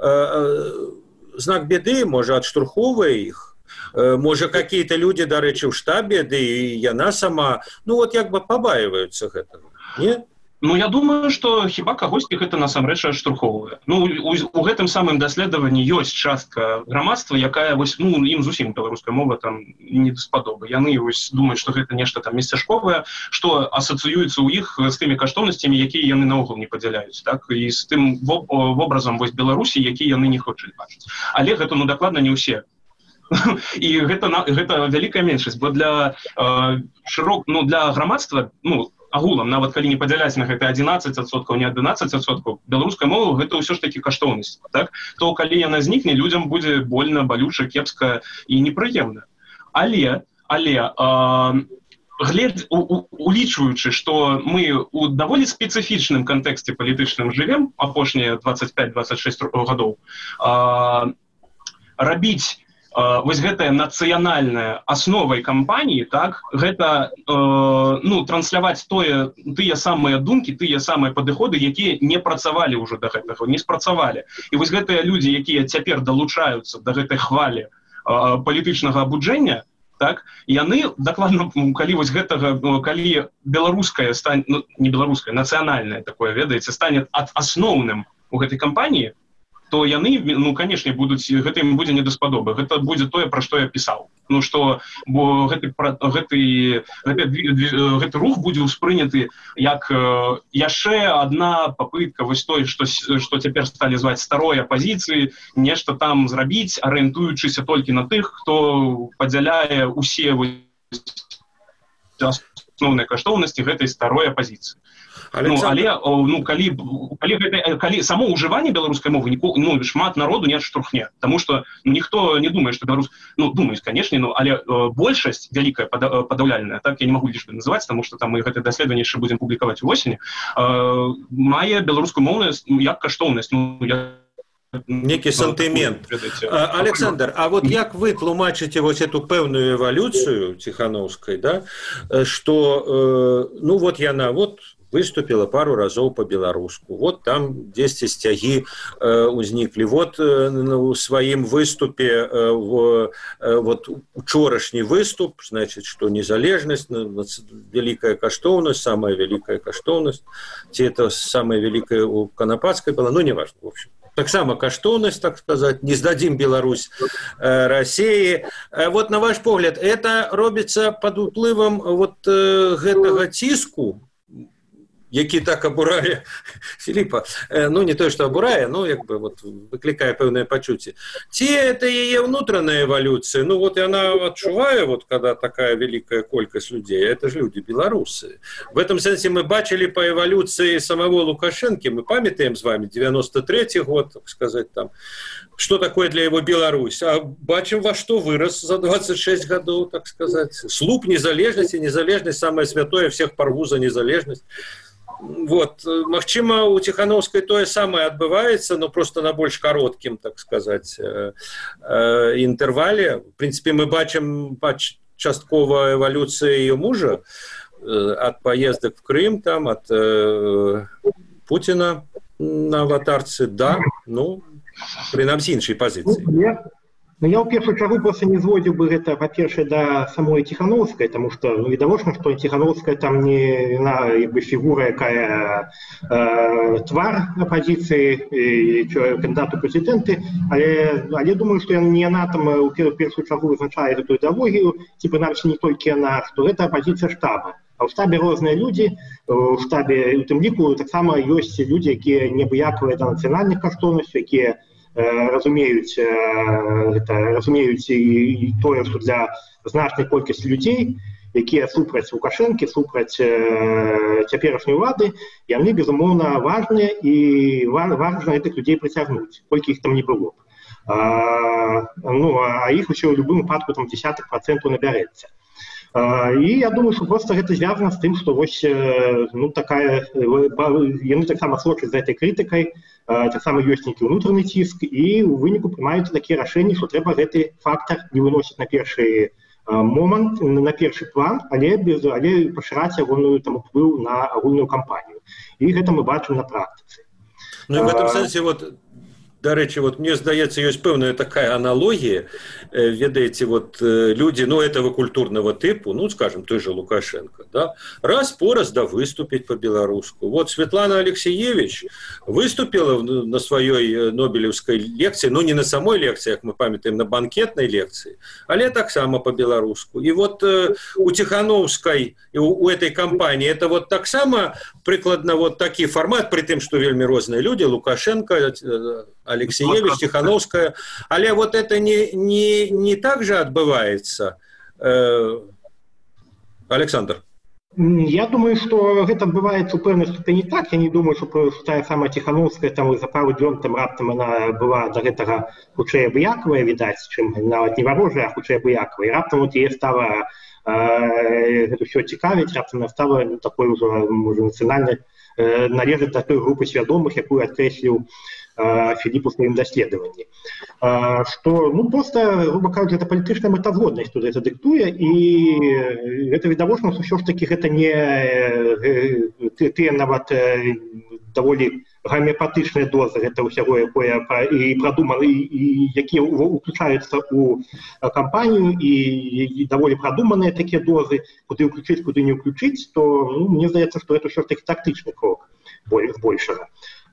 знак беды, можа, адштурхоўвае іх. Можа, какие-то люди, дарэчы, ў штабе, ды і яна сама, вот як бы побаиваются гэтага. Не? Ну, я думаю, што хіба кагосьці гэта насамрэч адштурхоўвае. Ну, у гэтым самым даследаванні ёсць частка грамадства, якая вось, ну, ім зусім беларуская мова там не даспадобы. Яны вось думаюць, што гэта нешта там месцяшковае, што асацыюецца ў іх з тымі каштоўнасцямі, якія яны наогул не падзяляюць, так, і з тым вобразам вось Беларусі, які яны не хочуць бачыць. Але гэта, ну, дакладна не ўсе. І гэта вялікая меншасць, бо для для грамадства, ну, агулам, нават калі не падзяляць на гэта 11%, не 11%, беларуская мова гэта ўсё ж такі каштоўнасць, так? То калі яна знікне, людзям будзе больно, балюча, кепска і непрыемна. Але улічваючы, што мы у даволі спецыфічным кантэксце палітычным жывем апошнія 25-26 гадоў, рабіць вось гэтая нацыянальная асновай кампаніі, так, гэта трансляваць тыя самыя думкі, тыя самыя падыходы, якія не працавалі ўжо да гэтага, не спрацавалі. І вось гэтыя людзі, якія цяпер далучаюцца да гэтай хвалі палітычнага абуджэння, так, яны дакладна, калі вось гэтага, калі беларускае стане, ну, не беларускае, нацыянальнае такое, ведаеце, стане асноўным у гэтай кампаніі, то яны, ну, канешне, гэта ім будзе не даспадобы. Гэта будзе тое, пра што я пісаў. Ну, што гэты рух будзе ўспрыняты як яшчэ адна папытка вось той, што цяпер сталі зваць старой апазіцыі, нешта там зрабіць, арыентуючыся толькі на тых, хто падзяляе ўсе асноўныя каштоўнасці гэтай старой апазіцыі. Ну, калі само ўжыванне беларускай мовы шмат народу не адштурхне, таму што ніхто не думае, што беларус, думаюць, канешне, але большасць вялікая падаўляльная, так, я не магу лічбы называць, таму што там мы гэтае даследаванне яшчэ будзем публікаваць увосені, мае беларускую моўнасць як каштоўнасць, некі сантымент. Александр, а вот як вы тлумачыце вось эту пэўную эвалюцыю Ціханаўскай, да, што, ну, вот яна, вот выступила пару разоў по-беларуску. Вот там 10 сцягі узніклі. Вот у сваім выступе, вот учорашні выступ, значит, что незалежнасць, великая каштоўнасць, самая великая каштоўнасць, ці это самая великая у Канапацкай была, ну, неважно, в общем. Таксама каштоўнасць, так сказать, не сдадим Беларусь России. Вот на ваш погляд, это робіцца под уплывам вот гэтага ціску, які так абурае Філіпа, ну, не тое, што абурае, ну, як бы, вот, выклікае пэўнае пачуцце. Ці это яе ўнутраная эвалюцыя? Ну, вот, яна адчувае, вот, когда такая великая колькасць людзей, это ж люди беларусы. В этом сэнсе мы бачили по эволюции самого Лукашенко, мы памятаем с вами 93-й год, так сказать, там, что такое для его Беларусь, а бачим, во что вырос за 26 годов, так сказать. Слуп незалежности, незалежность, самое святое, всех порву за незалежность. Вот, магчыма, у Ціханаўскай тое самае адбываецца, но просто на больш кароткім, так сказать, інтэрвале. В принципе, мы бачым часткова эвалюцыю ее мужа от поездок в Крым, там, от Путина на аватарцы, да, ну, прынамсі іншай пазіцыі. Ну, я ў першую чаргу просто не зводзіў бы гэта, па-першае, да самой Ціханаўскай, таму што, ну, відавочна, што Ціханаўская там не яна, як бы, фігура, якая твар апазіцыі і кандыдат у прэзідэнты, але думаю, што не яна там у першую чаргу вызначае гэтую ідэалогію, ці прынамсі не толькі яна, што гэта апазіцыя штаба. А ў штабе розныя людзі, у штабе, у тым ліку, таксама ёсць людзі, якія неабыякавыя да нацыянальных каштоўнасцей, якія разумеюць і тое, што для значнай колькасці людзей, якія супраць Лукашэнкі, супраць цяперашняй улады, яны, безумоўна, важныя і важна гэтых людзей прыцягнуць, колькі іх там не было. Ну, а іх усё ў любым выпадку там 10% набярэцца. І я думаю, што проста гэта звязана з тым, што вось, ну, такая, яны таксама сочаць за гэтай крытыкай, таксама ёсць нейкі ўнутраны ціск, і ў выніку прымаюцца такія рашэнні, што трэба гэты фактар не выносіць на першы момант, на першы план, але пашыраць ягоную там уплыў на агульную кампанію. І гэта мы бачым на практыцы. Ну, і в этом сэнсе, вот, дарэчы, вот мне здаецца, ёсць пэўная такая аналогія, ведаеце, вот люди, ну, этого культурного типу, ну, скажем, той же Лукашенко, да, раз-пораз да выступить по-белоруску. Вот Светлана Алексеевич выступила на своей Нобелевской лекции, ну, не на самой лекции, как мы памятаем, на банкетной лекции, але так само по-белоруску. И вот у Тихановской, у этой компании, это вот так само прикладно вот такой формат, при том, что вельми разные люди, Лукашенко, Алексеевич, Тихановская, але вот это не так же отбывается, Александр? Я думаю, что это отбываецца ў пэўнай ступені так. Я не думаю, что тая самая Тихановская там за пару дзён там раптам она была до гэтага хутчэй абыякавая, відаць, чым нават не варожая, а хутчэй абыякавая. І раптам вот яе стала гэта ўсё цікавіць, раптам стала такой ужо, можа, нацыянальнай, належаць да той групы свядомых, якую адкрэсліў Філіп у сваім даследаванні. Што, ну, просто, грубо кажучы, это палітычная мэтазгоднасць тут это дыктуе, і гэта відавочна, што ўсё ж такі гэта не тыя нават даволі гамеапатычныя дозы гэта ўсяго, якое і прадуманы, і якія ўключаюцца ў кампанію, і даволі прадуманыя такія дозы, куды ўключыць, куды не ўключыць, то, ну, мне здаецца, што гэта ўсё ж такі тактычны крок большага.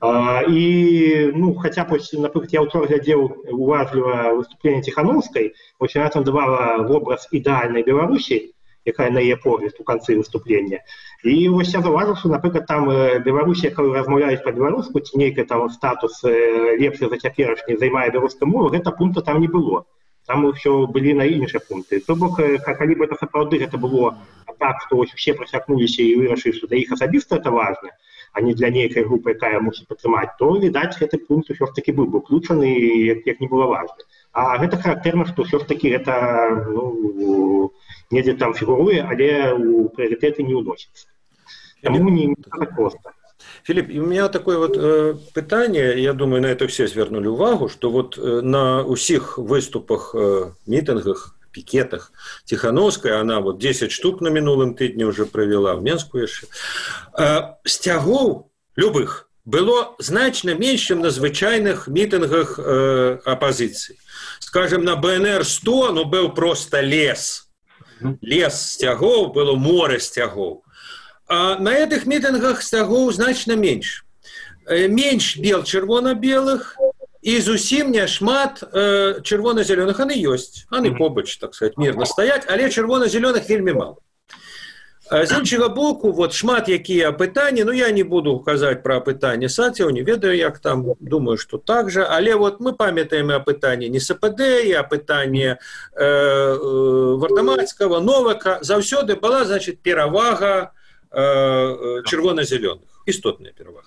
И, ну, хотя, например, я учора глядел уважливо выступление Тихановской, очень она там давала в образ идеальной Беларуси, якая на ее погляд у конце выступления. И вот я зауважил, что, например, там Беларусь, якою размовляюць по-беларуску, ці нейкі там статус лепшы за цяперашні займае беларуская мова, гэта пункта там не было. Там ўсё былі на іншыя пункты. То бок, калі б это сапраўды гэта было так, што усе прасякнуліся і вырашылі, што для іх асабіста это важно, а не для нейкай групы, якая мусіць падтрымаць, то, відаць, гэты пункт усё ж такі быў бы ўключаны, як не было важна. А гэта характэрна, што ўсё ж такі гэта, ну, недзе там фігуруе, але ў прыярытэты не ўносіцца. Таму не так проста. Филипп, у меня такое вот питание, я думаю, на это все свернули увагу, что вот на усіх выступах, митингах, пикетах Тихановская, она вот 10 штук на минулым тыдні уже провела, в Менску еще, сцягоў любых было значно меньше, чем на звычайных митингах оппозиции. Скажем, на БНР-100, ну, был просто лес. Лес сцягоў, было море сцягоў. А на этих митингах сцягоў значно меньше. Меньше бел чырвона-белых, и зусім не шмат чырвона-зялёных. Они ёсць, они побач, так сказать, мирно стоять, але чырвона-зялёных вельмі мало. З іншага боку, вот шмат якія пытанні, ну я не буду казаць пра пытанне Сацева, не ведаю, як там, думаю, что так же, але вот мы памятаем о пытанні НСПД, и о пытанні Вардамацкага, Новака, заўсёды была, значит, перавага чырвона-зялёных, істотная перавага.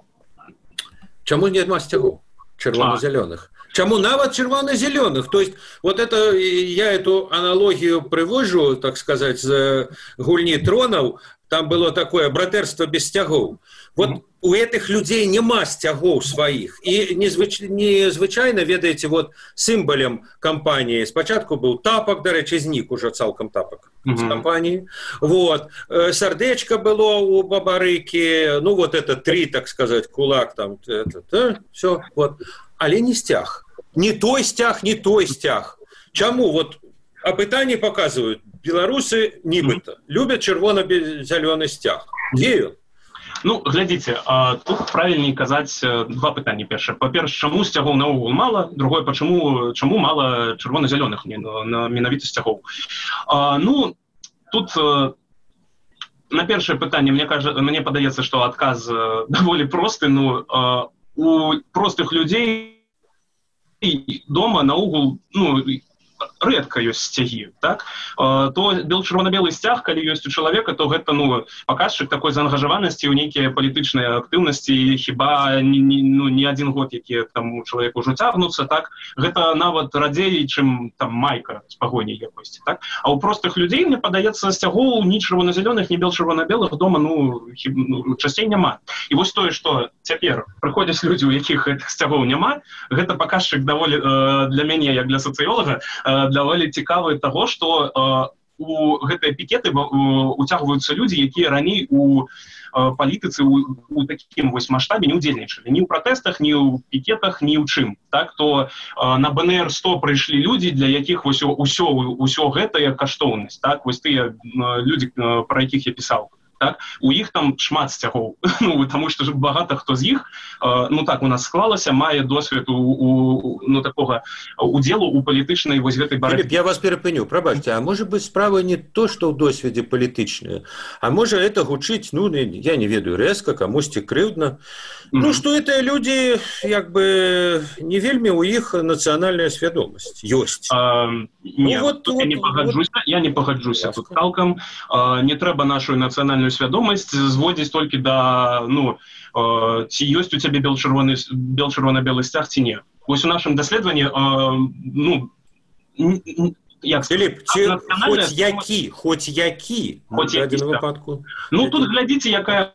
Чаму няма сцягоў чырвона-зялёных? Чаму нават чырвона-зялёных? То есть вот это я эту аналогию привожу, так сказать, з гульні тронаў. Там было такое братэрства без сцягоў. Вот у этих людей нема сцягоў сваіх. І незвычайна, ведаеце, вот сімвалем кампаніі спачатку быў тапак, дарэчы, знік уже цалкам тапак з кампаніі. Вот. Сардэчка было у Бабарыкі, ну вот это 3, так сказать, кулак там, все, вот. Але не сцяг. Не той сцяг, не той сцяг. Чаму? Вот апытанні паказваюць, беларусы нібыта любят чырвона-зялёны сцяг. Дзе ён? Ну, глядзіце, тут правільней казаць два пытанні. Першае, па-першае, чаму сцягоў наогул мала? Другое, чаму мала чырвона-зялёных менавіта сцягоў? Ну, тут на першае пытанне мне падаецца, што адказ даволі просты. Ну, у простых людзей дома наогул, ну, рэдка ёсць сцягі, так? То чырвона-белы сцяг, калі ёсць у чалавека, то гэта, ну, паказчык такой заангажаванасці ў нейкія палітычныя актыўнасці, хіба не один год, якія там у чалавека ўжо цягнуцца, так? Гэта нават радзей, чым там майка з пагоняй якосці, так? А у простых людзей, мне падаецца, сцягоў ні чырвона-зялёных, ні бел-чырвона-белых дома, ну, часцей няма. І вось тое, што цяпер прыходзяць людзі, у якіх гэтых сцягоў няма, гэта паказчык даволі для мяне, як для сацыёлага, даволі цікавы таго, што у гэтыя пікеты уцягваюцца людзі, якія раней у палітыцы у такім вось маштабе не ўдзельнічалі. Ні ў пратэстах, ні ў пікетах, ні ў чым. Так, то на БНР-100 прыйшлі людзі, для якіх вось усё гэтая каштоўнасць. Так, вось тыя людзі, пра якіх я пісаў. Так? У іх там шмат сцягоў, ну, тому што багата хто з іх, ну так, у нас склалася, мае досвед ну, такога удзелу у палітычнай вось гэтай барацьбе. Філіп, я вас перапыню, прабачце, а можа быць справа не то, што ў досведзе палітычнае, а можа это гучыць, ну, я не ведаю, рэзка, камусьці крыўдна, ну, што гэтыя людзі, як бы, не вельмі ў іх нацыянальная свядомасць ёсць. Не, ну, я не пагаджуся тут цалкам. Не трэба нашу нацыянальную свядомасць зводзіць толькі да, ну, ці ёсць у цябе бел-чырвона-белы сцяг, ці не. Вось у нашым даследаванні, ну, як Філіп, хоць які, выпадку. Ну, тут глядзіце, якая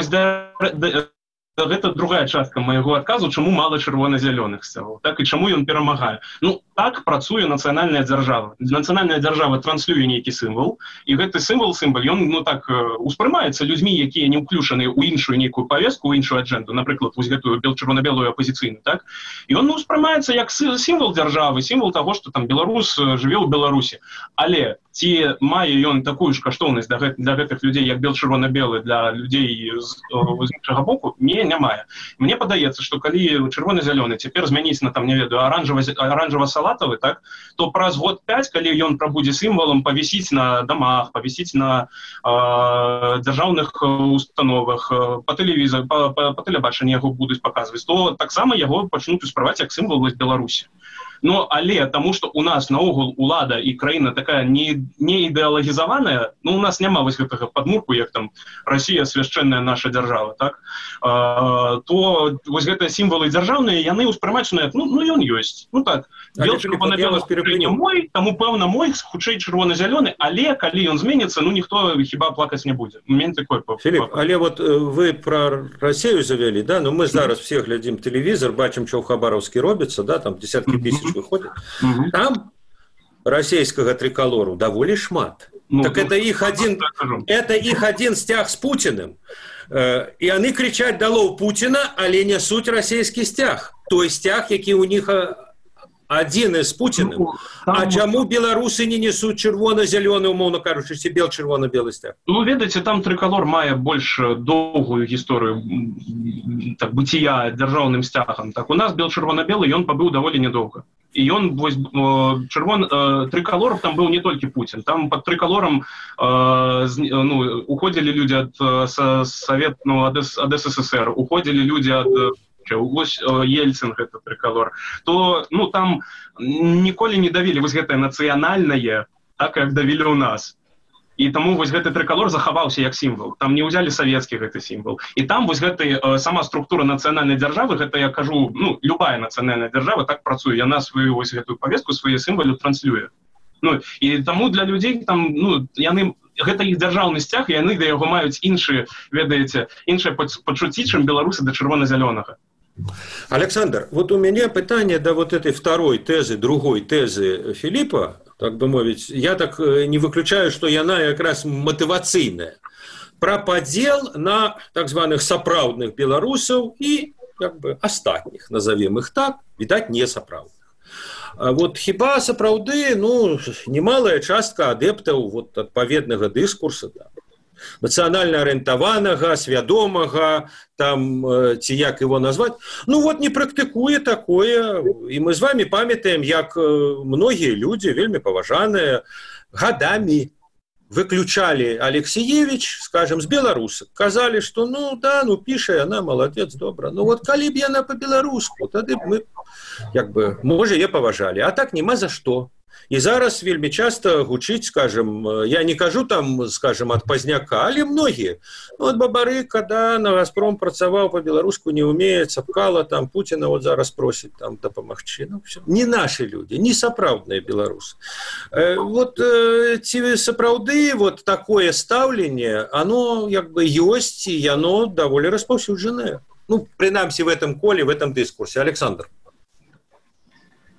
гэта другая частка майго адказу, чаму мала чырвона-зялёных сцягоў, так, і чаму ён перамагае. Ну, так працуе нацыянальная дзяржава. Нацыянальная дзяржава транслюе нейкі сімвал, і гэты сімвал, ён, ну, так, успрымаецца людзьмі, якія не ўключаны ў іншую нейкую павестку, ў іншую аджэнду, напрыклад, вось гэтую чырвона-белую апазіцыйную, так, і ён успрымаецца як сімвал дзяржавы, сімвал таго, што там беларус жыве ў Беларусі. Але ці мае ён такую ж каштоўнасць для гэтых людзей, як бел-чырвона-белы для людзей з іншага боку? Не мае. Мне падаецца, што калі чырвона-зялёны цяпер змяніць на, там, не ведаю, аранжава-салатавы, так, то праз год 5, калі ён прабудзе сімвалам, павісіць на дамах, павісіць на дзяржаўных установах, па тэлевізору, па тэлебачанні яго будуць паказваць, то таксама яго пачнуць успрымаць як сімвал Беларусі. Ну, але таму, што у нас наогул улада і краіна такая не ідэалагізаваная, ну, у нас няма вось гэтага падмурку, як там Расія свяшчэнная наша дзяржава, так, то вось гэтыя сімвалы дзяржаўныя, яны ўспрымаюць, ну, ён ёсць. Ну, так, бел-чырвона-белы мой, таму, пэўна, мой, хутчэй чырвона-зялёны, але калі ён зменіцца, ну, ніхто хіба плакаць не будзе. У мяне такой... Філіп, але вот вы пра Расію завялі, да? Ну, мы зараз все глядзім тэлевізор, бачым, што ў Хабаровскі робіцца, да, там десяткі тысяч выходит. Там российского триколору довольно шмат. Ну, так это их один стяг с Путиным. И они кричат «Долой Путина», але не суть российский стяг. Той стяг, який у них один из Путиным. Ну, а чему белорусы не несут червоно-зеленый, умовно кажучи, ці бел-червоно-белый стяг? Ну, ведаеце, там триколор мае больш доўгую гісторыю так, быцця дзяржаўным сцягам. Так, у нас бел-чырвона-белы, ён пабыў даволі нядоўга. І ён, вось, триколор там быў не толькі Путін. Там пад триколорам ну, уходзілі людзі ад СССР, уходзілі людзі ад... Вось Ельцин, гэта триколор, то, ну, там ніколі не давілі вось гэтае нацыянальнае, так, як давілі ў нас. І таму вось гэты триколор захаваўся як сімвал. Там не ўзялі савецкі гэты сімвал. І там вось гэты сама структура нацыянальнай дзяржавы, гэта я кажу, ну, любая нацыянальная дзяржава так працуе, яна сваю вось гэтую павестку, свае сімвалы транслюе. Ну, і таму для людзей там, ну, яны гэта іх дзяржаўны сцяг, і яны да яго маюць іншыя, ведаеце, іншыя пачуцці, чым беларусы да чырвона-зялёнага. Александр, вот у меня питание до вот этой второй тезы, другой тезы Филиппа, так бы мовить, я так не выключаю, что яна как раз мотивацийная. Про подел на так званых сапраўдных белорусов и как бы остатних, назовем их так, видать, не сапраўдных. А вот хіба сапраўды, ну, немалая частка адептаў вот адпаведнага дыскурса, да, нацыянальна арыентаванага, свядомага, там, ці як его назваць, ну вот не практыкуе такое, і мы з вами памятаем, як многія людзі, вельмі паважаныя, гадамі выключали Алексеевич, скажем, с белорусок, казали, что ну да, ну піша она, молодец, добра, ну вот калі б яна по-беларуску, тады б мы, як бы, можа, е паважалі, а так нема за што. І зараз вельмі часто гучыць, скажем, я не кажу там, скажем, ад пазняка, але многія. Ну, от Бабарыка, да, на Газпром працаваў, по-беларуску не умее, цапкала, там, Путина вот зараз просіць там дапамагчы. Ну, все. Не наши люди, не сапраўдныя беларусы. Вот ці сапраўды вот такое стаўленне, оно як бы ёсць, і оно даволі распаўсюджанае. Ну, прынамсі в этом коле, в этом дыскурсе. Александр.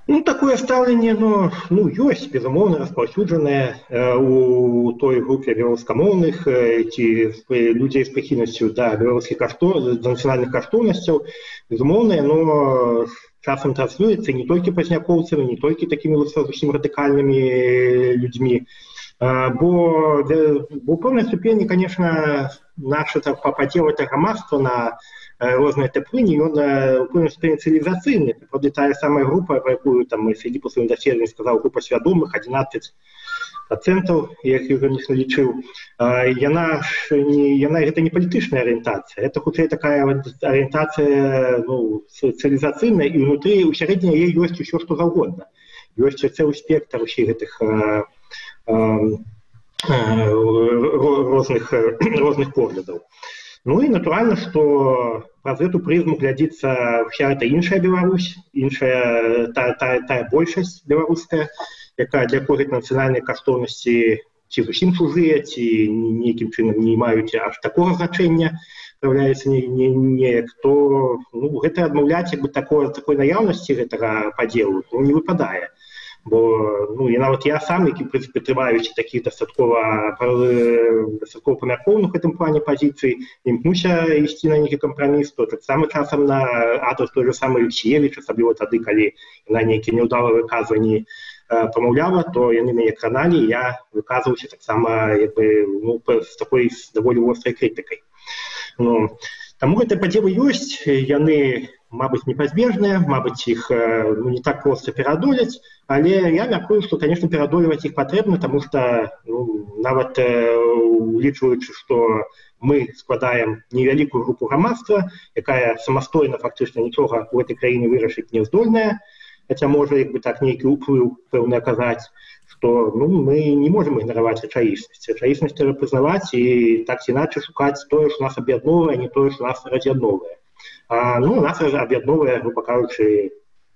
Ну, такое стаўленне, ёсць, безумоўна, распаўсюджанае у той групе беларускамоўных ці людзей з прыхільнасцю да беларускіх да нацыянальных каштоўнасцяў, безумоўнае, но часам транслюецца не толькі пазнякоўцамі, не толькі такімі зусім радыкальнымі людзьмі, бо ў пэўнай ступені, конечно, наше падзел это грамадства на розныя тэплыні, ён у пэўнай ступені цывілізацыйны. Правда, тая самая група, про якую там Філіп у сваім даследаванні сказаў, група свядомых, 11%, як ён не лічыў, яна гэта не палітычная арыентацыя, это хутчэй такая арыентацыя цывілізацыйная, і ўнутры у сярэдзіне яе ёсць усё што заўгодна. Ёсць цэлы спектр усіх гэтых розных поглядаў. Ну і натуральна, што праз эту прызму глядзіцца вся эта іншая Беларусь, тая большасць беларуская, якая для якой нацыянальнай каштоўнасці ці зусім чужыя, ці нейкім чынам не маюць аж такога значэння, з'яўляецца неяк, то гэта адмаўляць такой наяўнасці гэтага падзелу не выпадае. Бо нават я сам, які прытрымаюся такіх дастаткова памяркоўных у гэтым плане пазіцый, імкнуся ісці на нейкі кампраміс, то таксама часам на адрас той же самой Алексіевіч, асабліва тады, калі яна нейкія няўдалыя выказванні прамаўляла, то яны мяне краналі, я выказваўся таксама з такой даволі вострай крытыкай. Таму гэтыя падзелы ёсць, яны, мабыць, непазбежныя, мабыць, іх не так проста пераадолець, але я мяркую, што, конечно, пераадольваць іх патрэбна, таму што нават улічваючы, што мы складаем невялікую групу грамадства, якая самастойна фактычна нічога ў гэтай краіне вырашыць не здольная, хаця можа так нейкі ўплыў пэўны аказаць, што мы не можам ігнараваць рэчаіснасць. Рэчаіснасць трэба прызнаваць і так ці іначай шукаць тое, што нас аб'ядноўвае, а не тое, што нас раз'ядноўвае. Нас аб'ядноўвае, груба кажучы,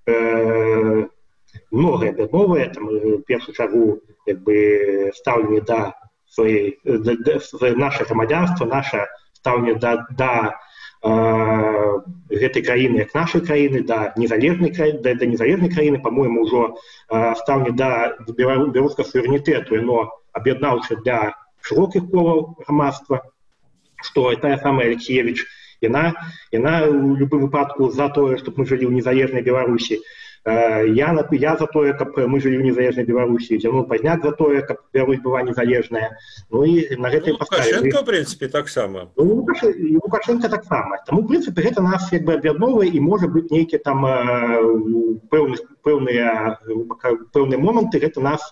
многае аб'ядноўвае, в першую чаргу стаўленне да наше грамадзянства, наше стаўленне да гэтай краіны як нашай краіны, да незалежнай краіны, па-мойму, ўжо стаўленне да беларускага суверэнітэту, яно аб'яднаўча для шырокіх колаў грамадства, што тая самая Алексіевіч, яна ў любым выпадку за тое, щоб мы жылі ў незалежнай Беларусі. Я за тое, каб мы жылі ў незалежнай Беларусі. Зянон Пазняк за тое, каб Беларусь была незалежная. І на гэта і паставілі. Лукашенко, в принципе, таксама. Лукашенко таксама. Таму, в принципе, гэта нас аб'ядноўвае і можа быць нейкія там пэўныя моманты, гэта нас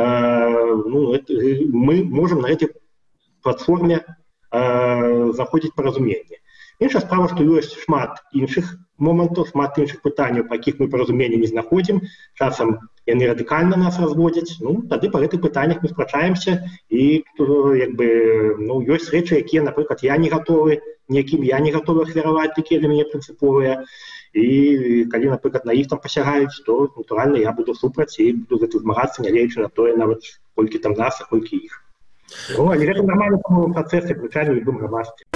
мы можам на гэтай платформе заходзіць па разуменне. Іншая справа, што ёсць шмат іншых момантаў, шмат іншых пытанняў, па якіх мы паразумення не знаходзім. Часам яны радыкальна нас разводзяць. Тады па гэтых пытаннях мы спрачаемся і ёсць рэчы, якія, напрыклад, я не гатовы ахвяраваць, такія для мяне прынцыповыя. І калі, напрыклад, на іх там пасягаюць, то, натуральна, я буду супраць і буду гэта змагацца, нягледзячы на тое, нават колькі там нас, а колькі іх. Але гэта нармальны працэс, як звычайна ў любым грамадстве.